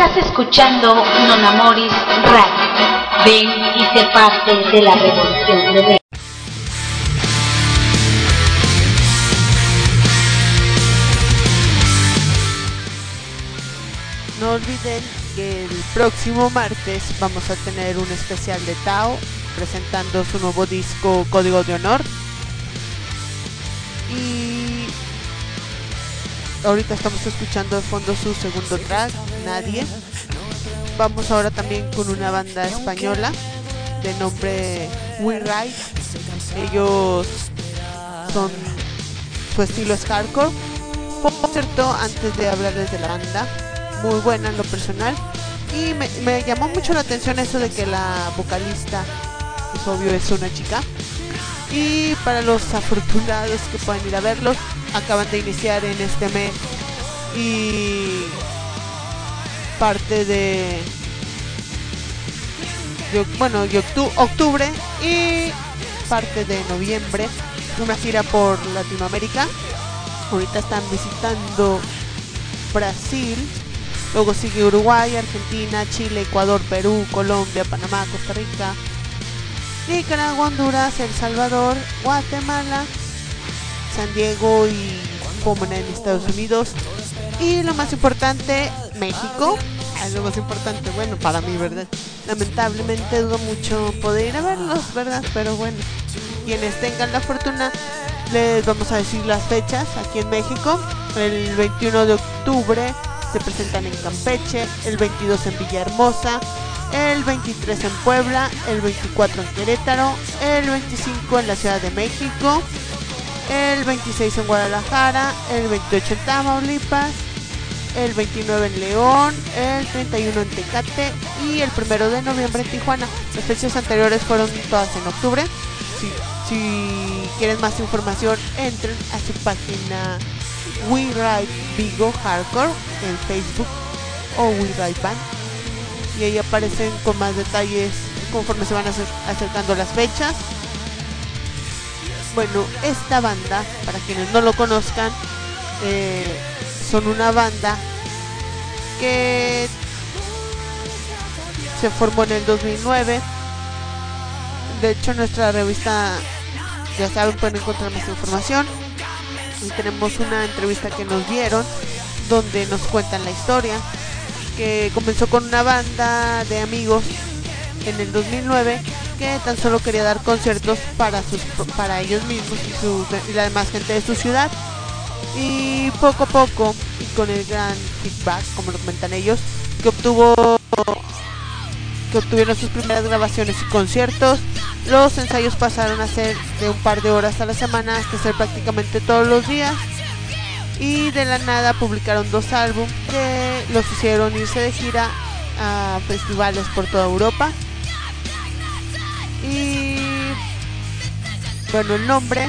Estás escuchando Nonamoris Radio. Ven y sé parte de la revolución de Ven. No olviden que el próximo martes vamos a tener un especial de Tao presentando su nuevo disco Código de Honor. Y ahorita estamos escuchando de fondo su segundo track, Nadie. Vamos ahora también con una banda española de nombre We Ride. Ellos son, su estilo es hardcore. Por cierto, antes de hablarles de la banda, muy buena en lo personal, y me llamó mucho la atención eso de que la vocalista, pues obvio, es una chica. Y para los afortunados que pueden ir a verlos, acaban de iniciar en este mes y parte de octubre y parte de noviembre una gira por Latinoamérica. Ahorita están visitando Brasil, luego sigue Uruguay, Argentina, Chile, Ecuador, Perú, Colombia, Panamá, Costa Rica, Nicaragua, Honduras, El Salvador, Guatemala, San Diego y Pomona en Estados Unidos. Y lo más importante, México. Lo más importante, bueno, para mí, ¿verdad? Lamentablemente dudo mucho poder ir a verlos, ¿verdad? Pero bueno, quienes tengan la fortuna, les vamos a decir las fechas aquí en México. El 21 de octubre se presentan en Campeche, el 22 en Villahermosa, el 23 en Puebla, el 24 en Querétaro, el 25 en la Ciudad de México, el 26 en Guadalajara, el 28 en Tamaulipas, el 29 en León, el 31 en Tecate y el 1 de noviembre en Tijuana. Las fechas anteriores fueron todas en octubre. Si quieren más información, entren a su página We Ride Vigo Hardcore en Facebook o We Ride Band, y ahí aparecen con más detalles conforme se van acercando las fechas. Bueno, esta banda, para quienes no lo conozcan, son una banda que se formó en el 2009. De hecho, en nuestra revista, ya saben, pueden encontrar más información. Y tenemos una entrevista que nos dieron donde nos cuentan la historia, que comenzó con una banda de amigos en el 2009 que tan solo quería dar conciertos para ellos mismos y la demás gente de su ciudad. Y poco a poco, y con el gran feedback, como lo comentan ellos, que obtuvieron sus primeras grabaciones y conciertos, los ensayos pasaron a ser de un par de horas a la semana hasta ser prácticamente todos los días. Y de la nada publicaron 2 álbumes que los hicieron irse de gira a festivales por toda Europa. Y bueno, el nombre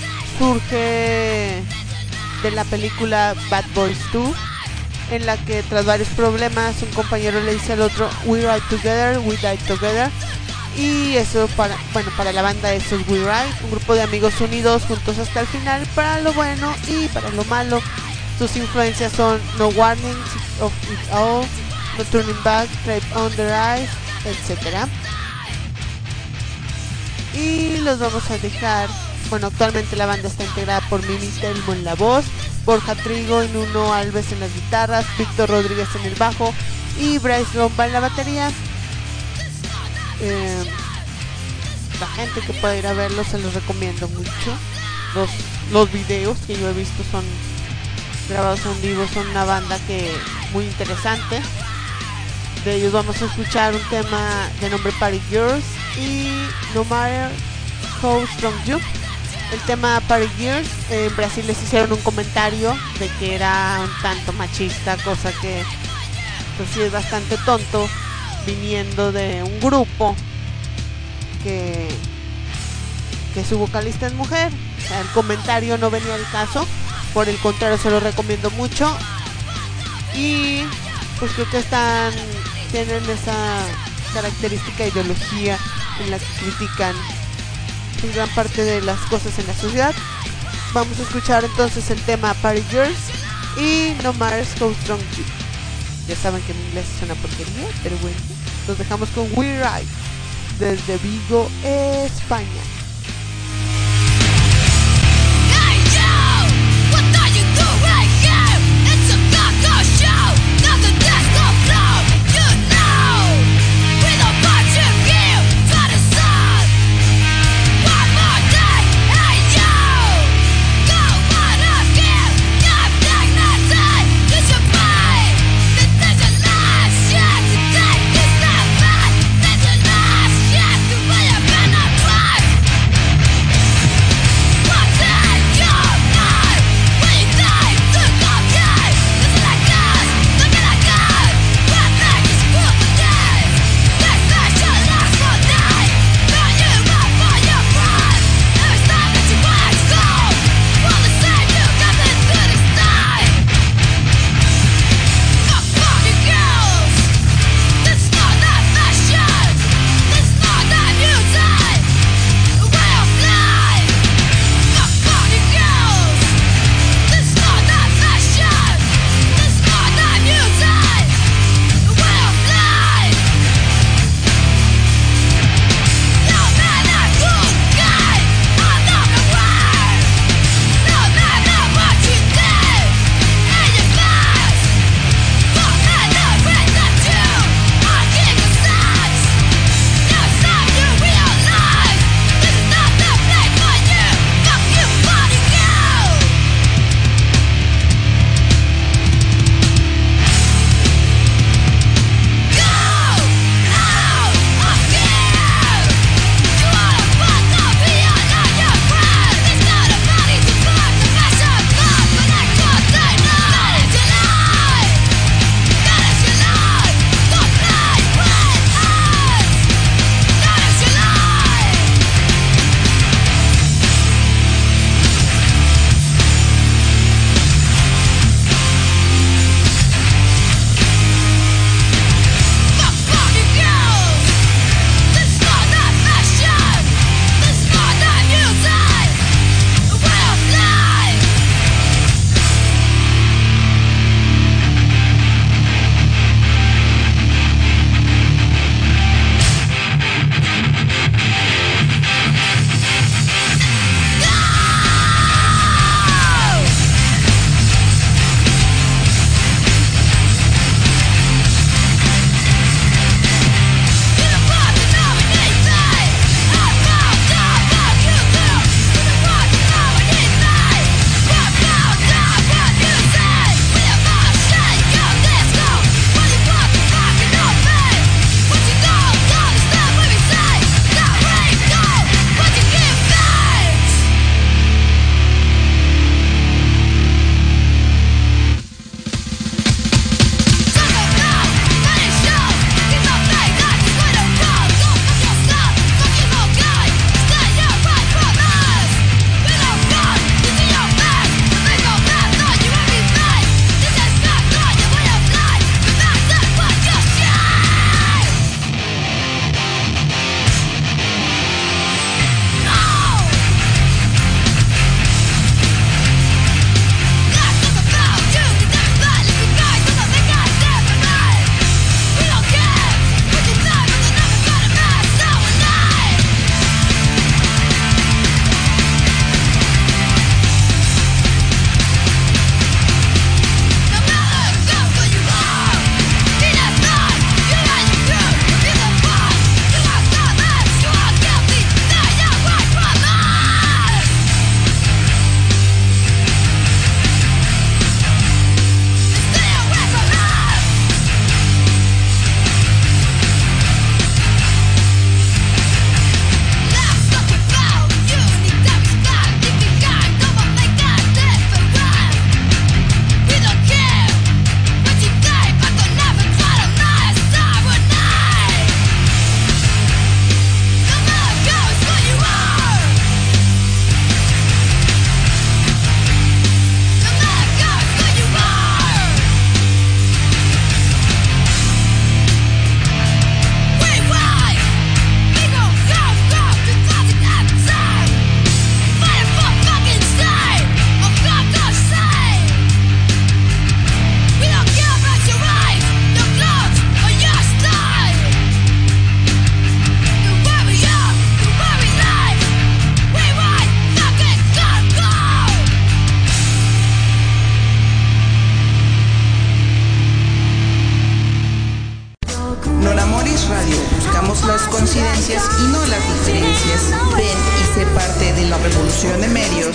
surge de la película Bad Boys 2, en la que tras varios problemas un compañero le dice al otro We ride together, we die together. Y eso para la banda eso es We Ride, un grupo de amigos unidos juntos hasta el final, para lo bueno y para lo malo. Sus influencias son No Warning, of It All, No Turning Back, Tribe on the Rise, etc. Y los vamos a dejar. Bueno, actualmente la banda está integrada por Mimi Telmo en la voz, Borja Trigo y Nuno Alves en las guitarras, Víctor Rodríguez en el bajo y Bryce Lomba en la batería. La gente que pueda ir a verlos se los recomiendo mucho. Los videos que yo he visto son grabados en vivo, son una banda que muy interesante. De ellos vamos a escuchar un tema de nombre Party Girls y No Matter How Strong You. El tema Party Girls, en Brasil les hicieron un comentario de que era un tanto machista, cosa que pues sí es bastante tonto viniendo de un grupo que su vocalista es mujer. O sea, el comentario no venía al caso, por el contrario se lo recomiendo mucho. Y pues creo que tienen esa característica ideología en la que critican en gran parte de las cosas en la sociedad. Vamos a escuchar entonces el tema Party Girls y No Matter How Strong You. Ya saben que mi inglés es una porquería, pero bueno, nos dejamos con We Ride desde Vigo, España. This is the last chance to play a pen and flag. las coincidencias y no las diferencias. Ven y sé parte de la revolución de medios.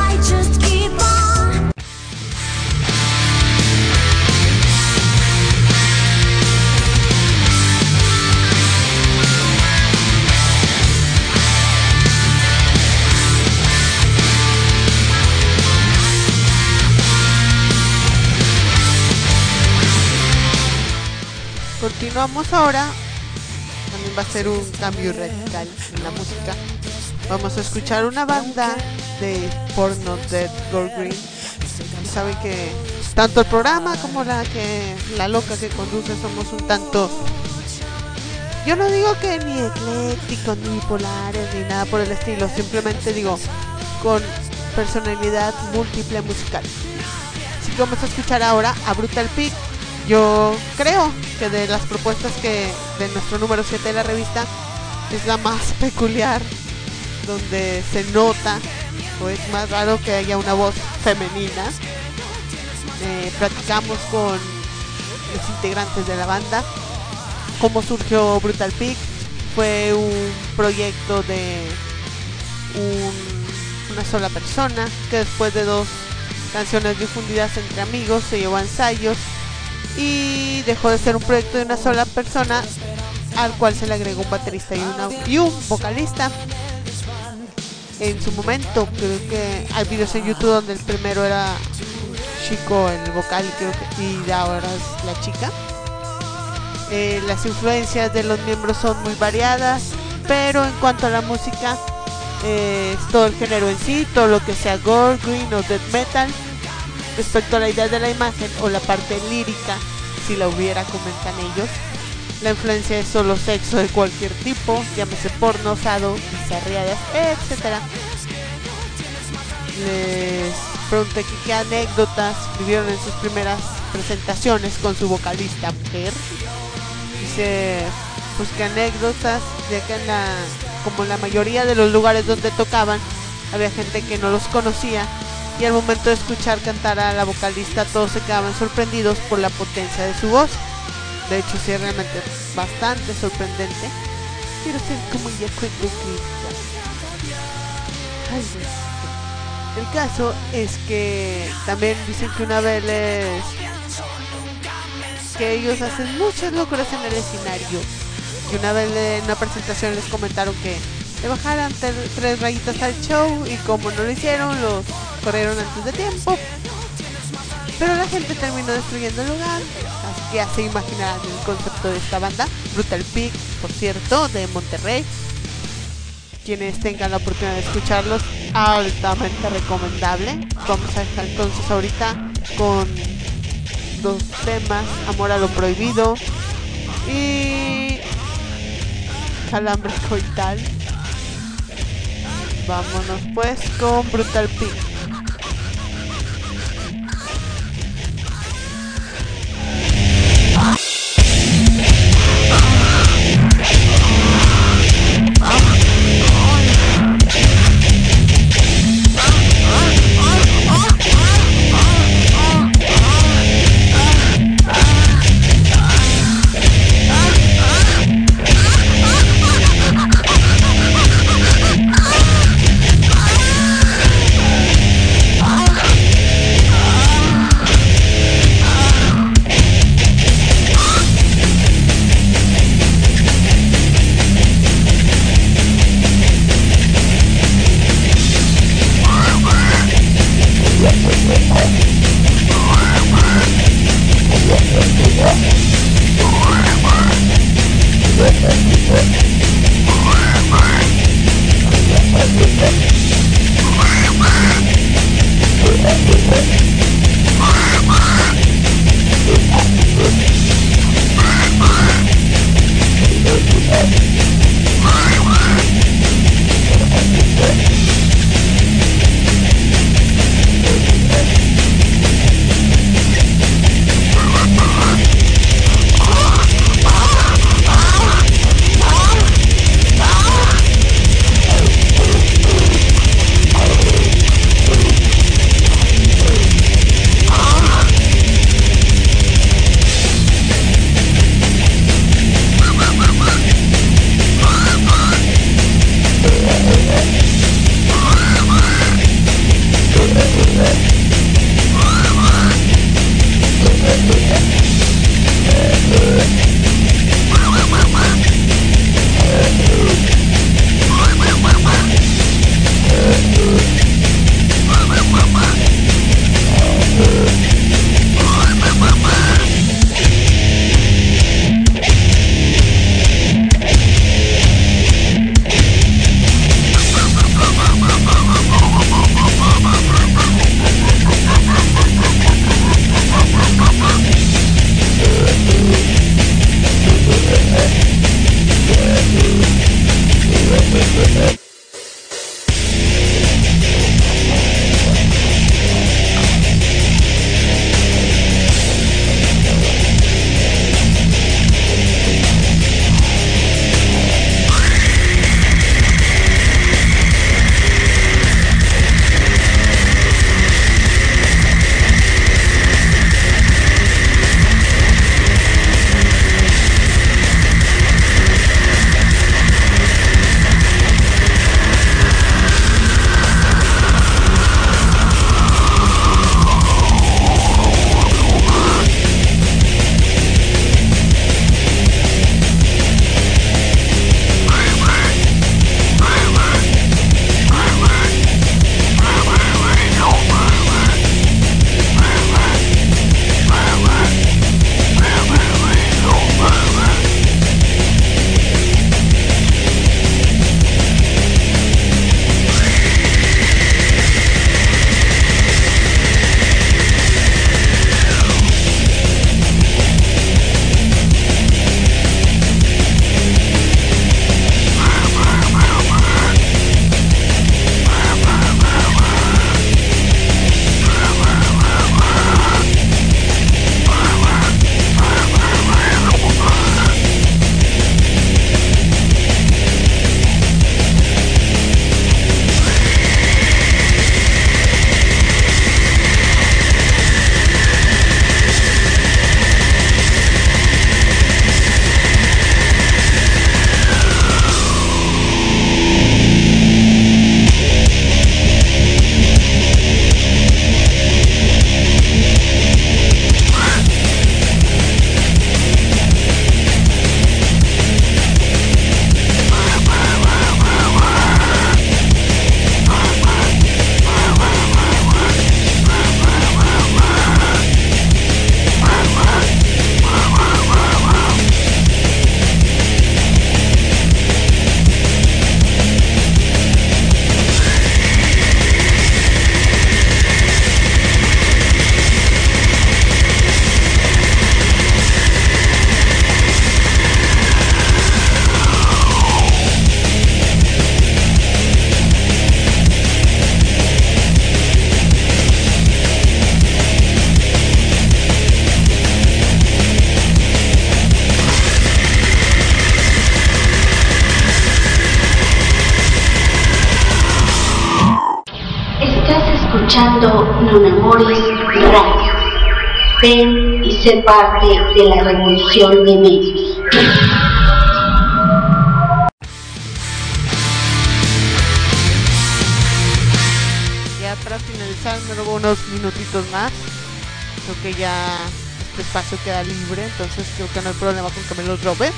Continuamos ahora. También va a ser un cambio radical en la música. Vamos a escuchar una banda de porno de Gold Green. Y saben que tanto el programa como la loca que conduce somos un tanto, yo no digo que ni eclécticos, ni bipolares, ni nada por el estilo. Simplemente digo con personalidad múltiple musical. Así que vamos a escuchar ahora a Brutal Pig. Yo creo que de las propuestas de nuestro número 7 de la revista es la más peculiar, donde se nota o es más raro que haya una voz femenina. Platicamos con los integrantes de la banda cómo surgió Brutal Pig. Fue un proyecto de una sola persona que después de 2 canciones difundidas entre amigos se llevó a ensayos y dejó de ser un proyecto de una sola persona, al cual se le agregó un baterista y un vocalista. En su momento creo que hay videos en YouTube donde el primero era un chico en el vocal y ahora es la chica. Las influencias de los miembros son muy variadas, pero en cuanto a la música es todo el género en sí, todo lo que sea gore, green o death metal. Respecto a la idea de la imagen o la parte lírica, si la hubiera, comentan ellos, la influencia es solo sexo de cualquier tipo, llámese porno, osado, bizarreadas, etc. Les pregunté que qué anécdotas vivieron en sus primeras presentaciones con su vocalista mujer. Dice, pues que anécdotas, ya que como en la mayoría de los lugares donde tocaban, había gente que no los conocía. Y al momento de escuchar cantar a la vocalista, todos se quedaban sorprendidos por la potencia de su voz. De hecho, sí, es realmente bastante sorprendente. Quiero ser como ella cuando grita. El caso es que también dicen que una vez que ellos hacen muchas locuras en el escenario. Y una vez en una presentación les comentaron que le bajaran 3 rayitas al show, y como no lo hicieron, los corrieron antes de tiempo. Pero la gente terminó destruyendo el lugar, así que ya se imaginarán el concepto de esta banda. Brutal Pig, por cierto, de Monterrey. Quienes tengan la oportunidad de escucharlos, altamente recomendable. Vamos a dejar entonces ahorita con 2 temas: Amor a lo prohibido y Calambre coital. Vámonos pues con Brutal Pig. escuchando Non Amoris Radio. Ven y sé parte de la revolución de medios. Ya para finalizar me robo unos minutitos más. Creo que ya este espacio queda libre, entonces creo que no hay problema con que me los robe.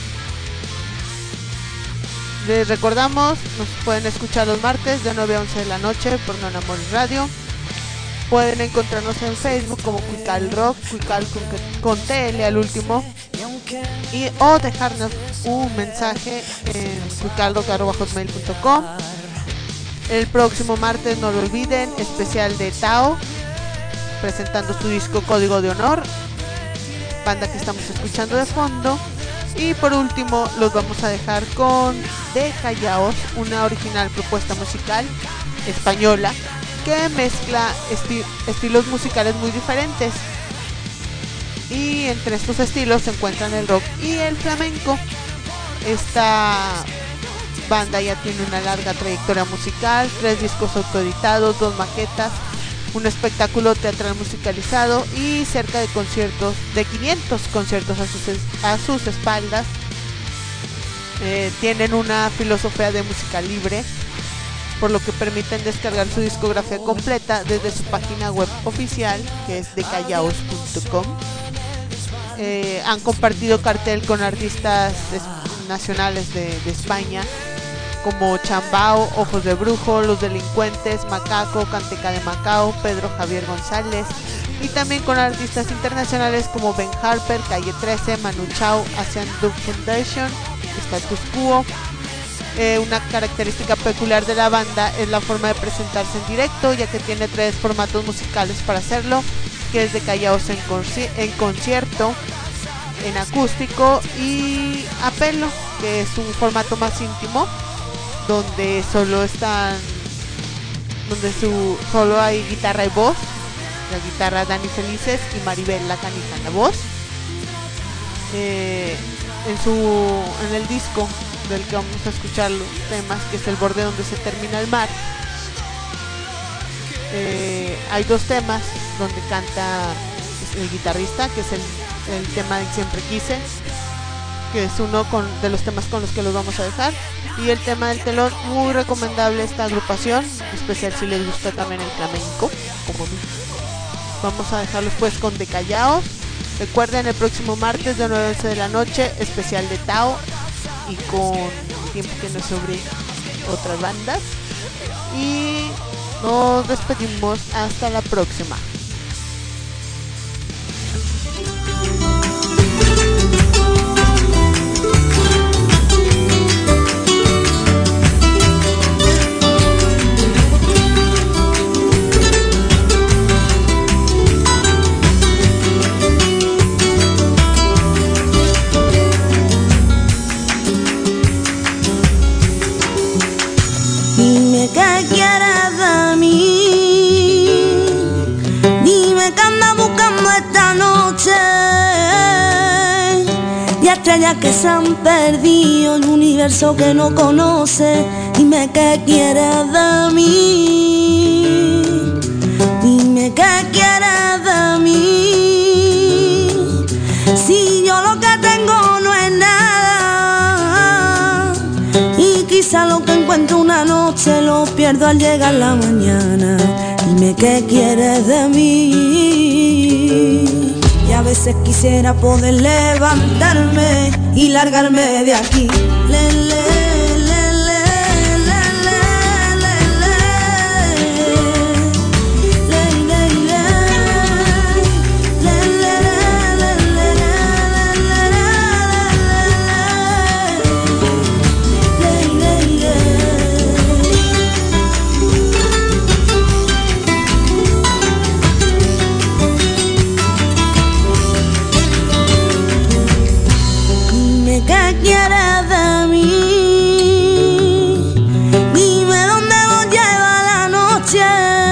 Les recordamos, nos pueden escuchar los martes de 9 a 11 de la noche por Non Amoris Radio. Pueden encontrarnos en Facebook como Cuical Rock, Cuical con TL al último, o dejarnos un mensaje en cuicalrock@hotmail.com. El próximo martes, no lo olviden, especial de Tao, presentando su disco Código de Honor, banda que estamos escuchando de fondo. Y por último los vamos a dejar con De Callaos, una original propuesta musical española que mezcla estilos musicales muy diferentes, y entre estos estilos se encuentran el rock y el flamenco. Esta banda ya tiene una larga trayectoria musical, 3 discos autoeditados, 2 maquetas, un espectáculo teatral musicalizado y cerca de 500 conciertos a sus espaldas. Tienen una filosofía de música libre, por lo que permiten descargar su discografía completa desde su página web oficial, que es decallaos.com. Han compartido cartel con artistas nacionales de España como Chambao, Ojos de Brujo, Los Delincuentes, Macaco, Canteca de Macao, Pedro Javier González, y también con artistas internacionales como Ben Harper, Calle 13, Manu Chao, Asian Dub Foundation, Status Quo. Una característica peculiar de la banda es la forma de presentarse en directo, ya que tiene 3 formatos musicales para hacerlo, que es De Callaos en concierto, en acústico y a pelo, que es un formato más íntimo, donde solo hay guitarra y voz. La guitarra Dani Felices y Maribel La Canija en la voz. En el disco del que vamos a escuchar los temas, que es El Borde Donde Se Termina el Mar, hay 2 temas donde canta el guitarrista, que es el tema de Siempre Quise, que es uno de los temas con los que los vamos a dejar, y el tema del telón. Muy recomendable esta agrupación, especial si les gusta también el flamenco como a mí. Vamos a dejarlos pues con De Callaos. Recuerden, el próximo martes de 9 a 11 de la noche, especial de Tao, y con tiempo que nos sobre otras bandas. Y nos despedimos hasta la próxima. ¿Qué quieres de mí? Dime qué andas buscando esta noche. Y estrellas que se han perdido en un universo que no conoce. Dime qué quieres de mí. Dime qué quieres de mí. Si yo lo que tengo no es nada, y quizá lo que encuentro una noche lo pierdo al llegar la mañana. Dime qué quieres de mí. Y a veces quisiera poder levantarme y largarme de aquí. ¿Qué quieres de mí? Dime dónde nos lleva la noche,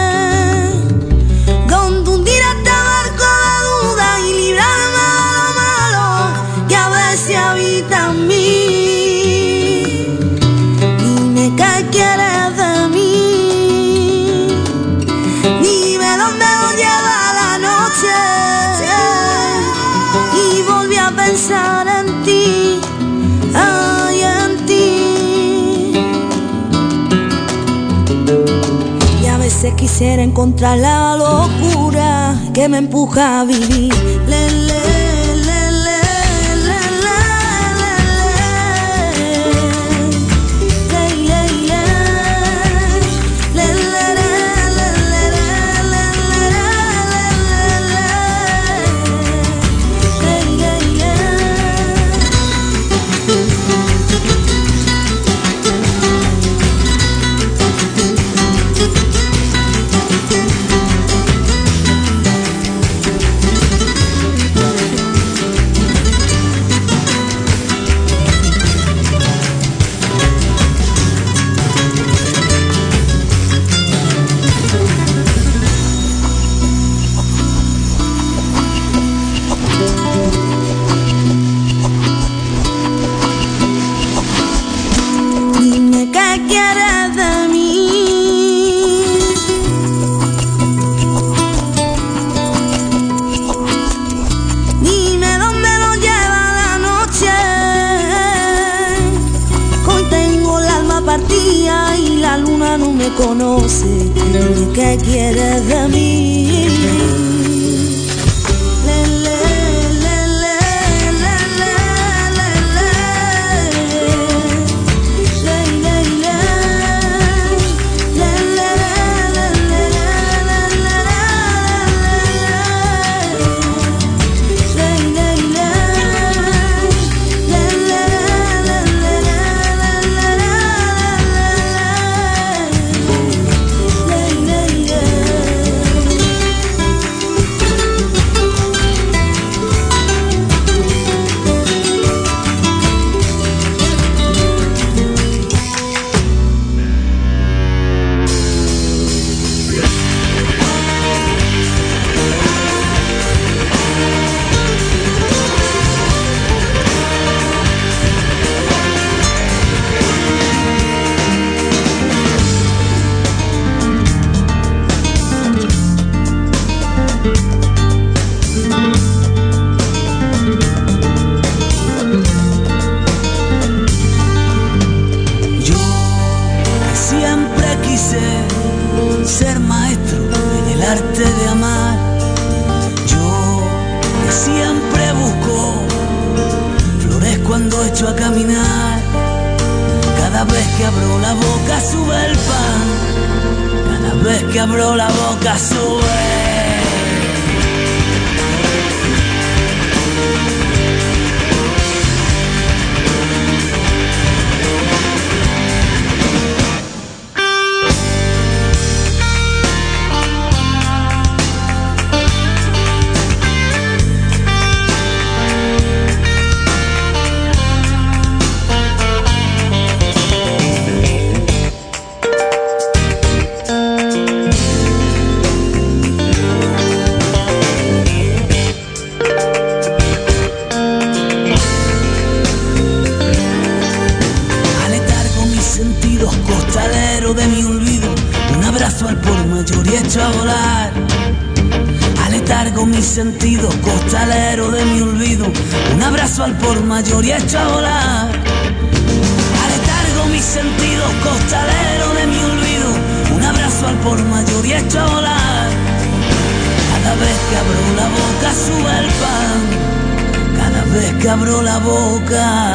donde hundir este barco de duda y librarme de lo malo que a veces habita en mí. Dime qué quieres de mí. pensar en ti, ay, en ti. Y a veces quisiera encontrar la locura que me empuja a vivir. Conoce, ¿qué quieres de mí? Ser maestro en el arte de amar. Yo que siempre busco flores cuando echo a caminar. Cada vez que abro la boca sube el pan. Cada vez que abro la boca sube. A volar, aletargo mis sentidos, costalero de mi olvido, un abrazo al por mayor y hecho a volar. Aletargo mis sentidos, costalero de mi olvido, un abrazo al por mayor y hecho a volar. Cada vez que abro la boca sube el pan, cada vez que abro la boca.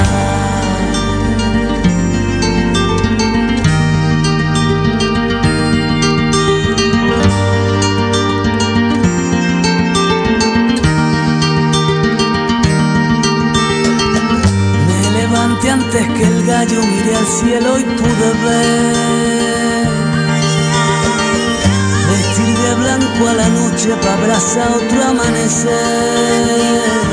Antes que el gallo miré al cielo y pude ver vestir de blanco a la noche para abrazar otro amanecer.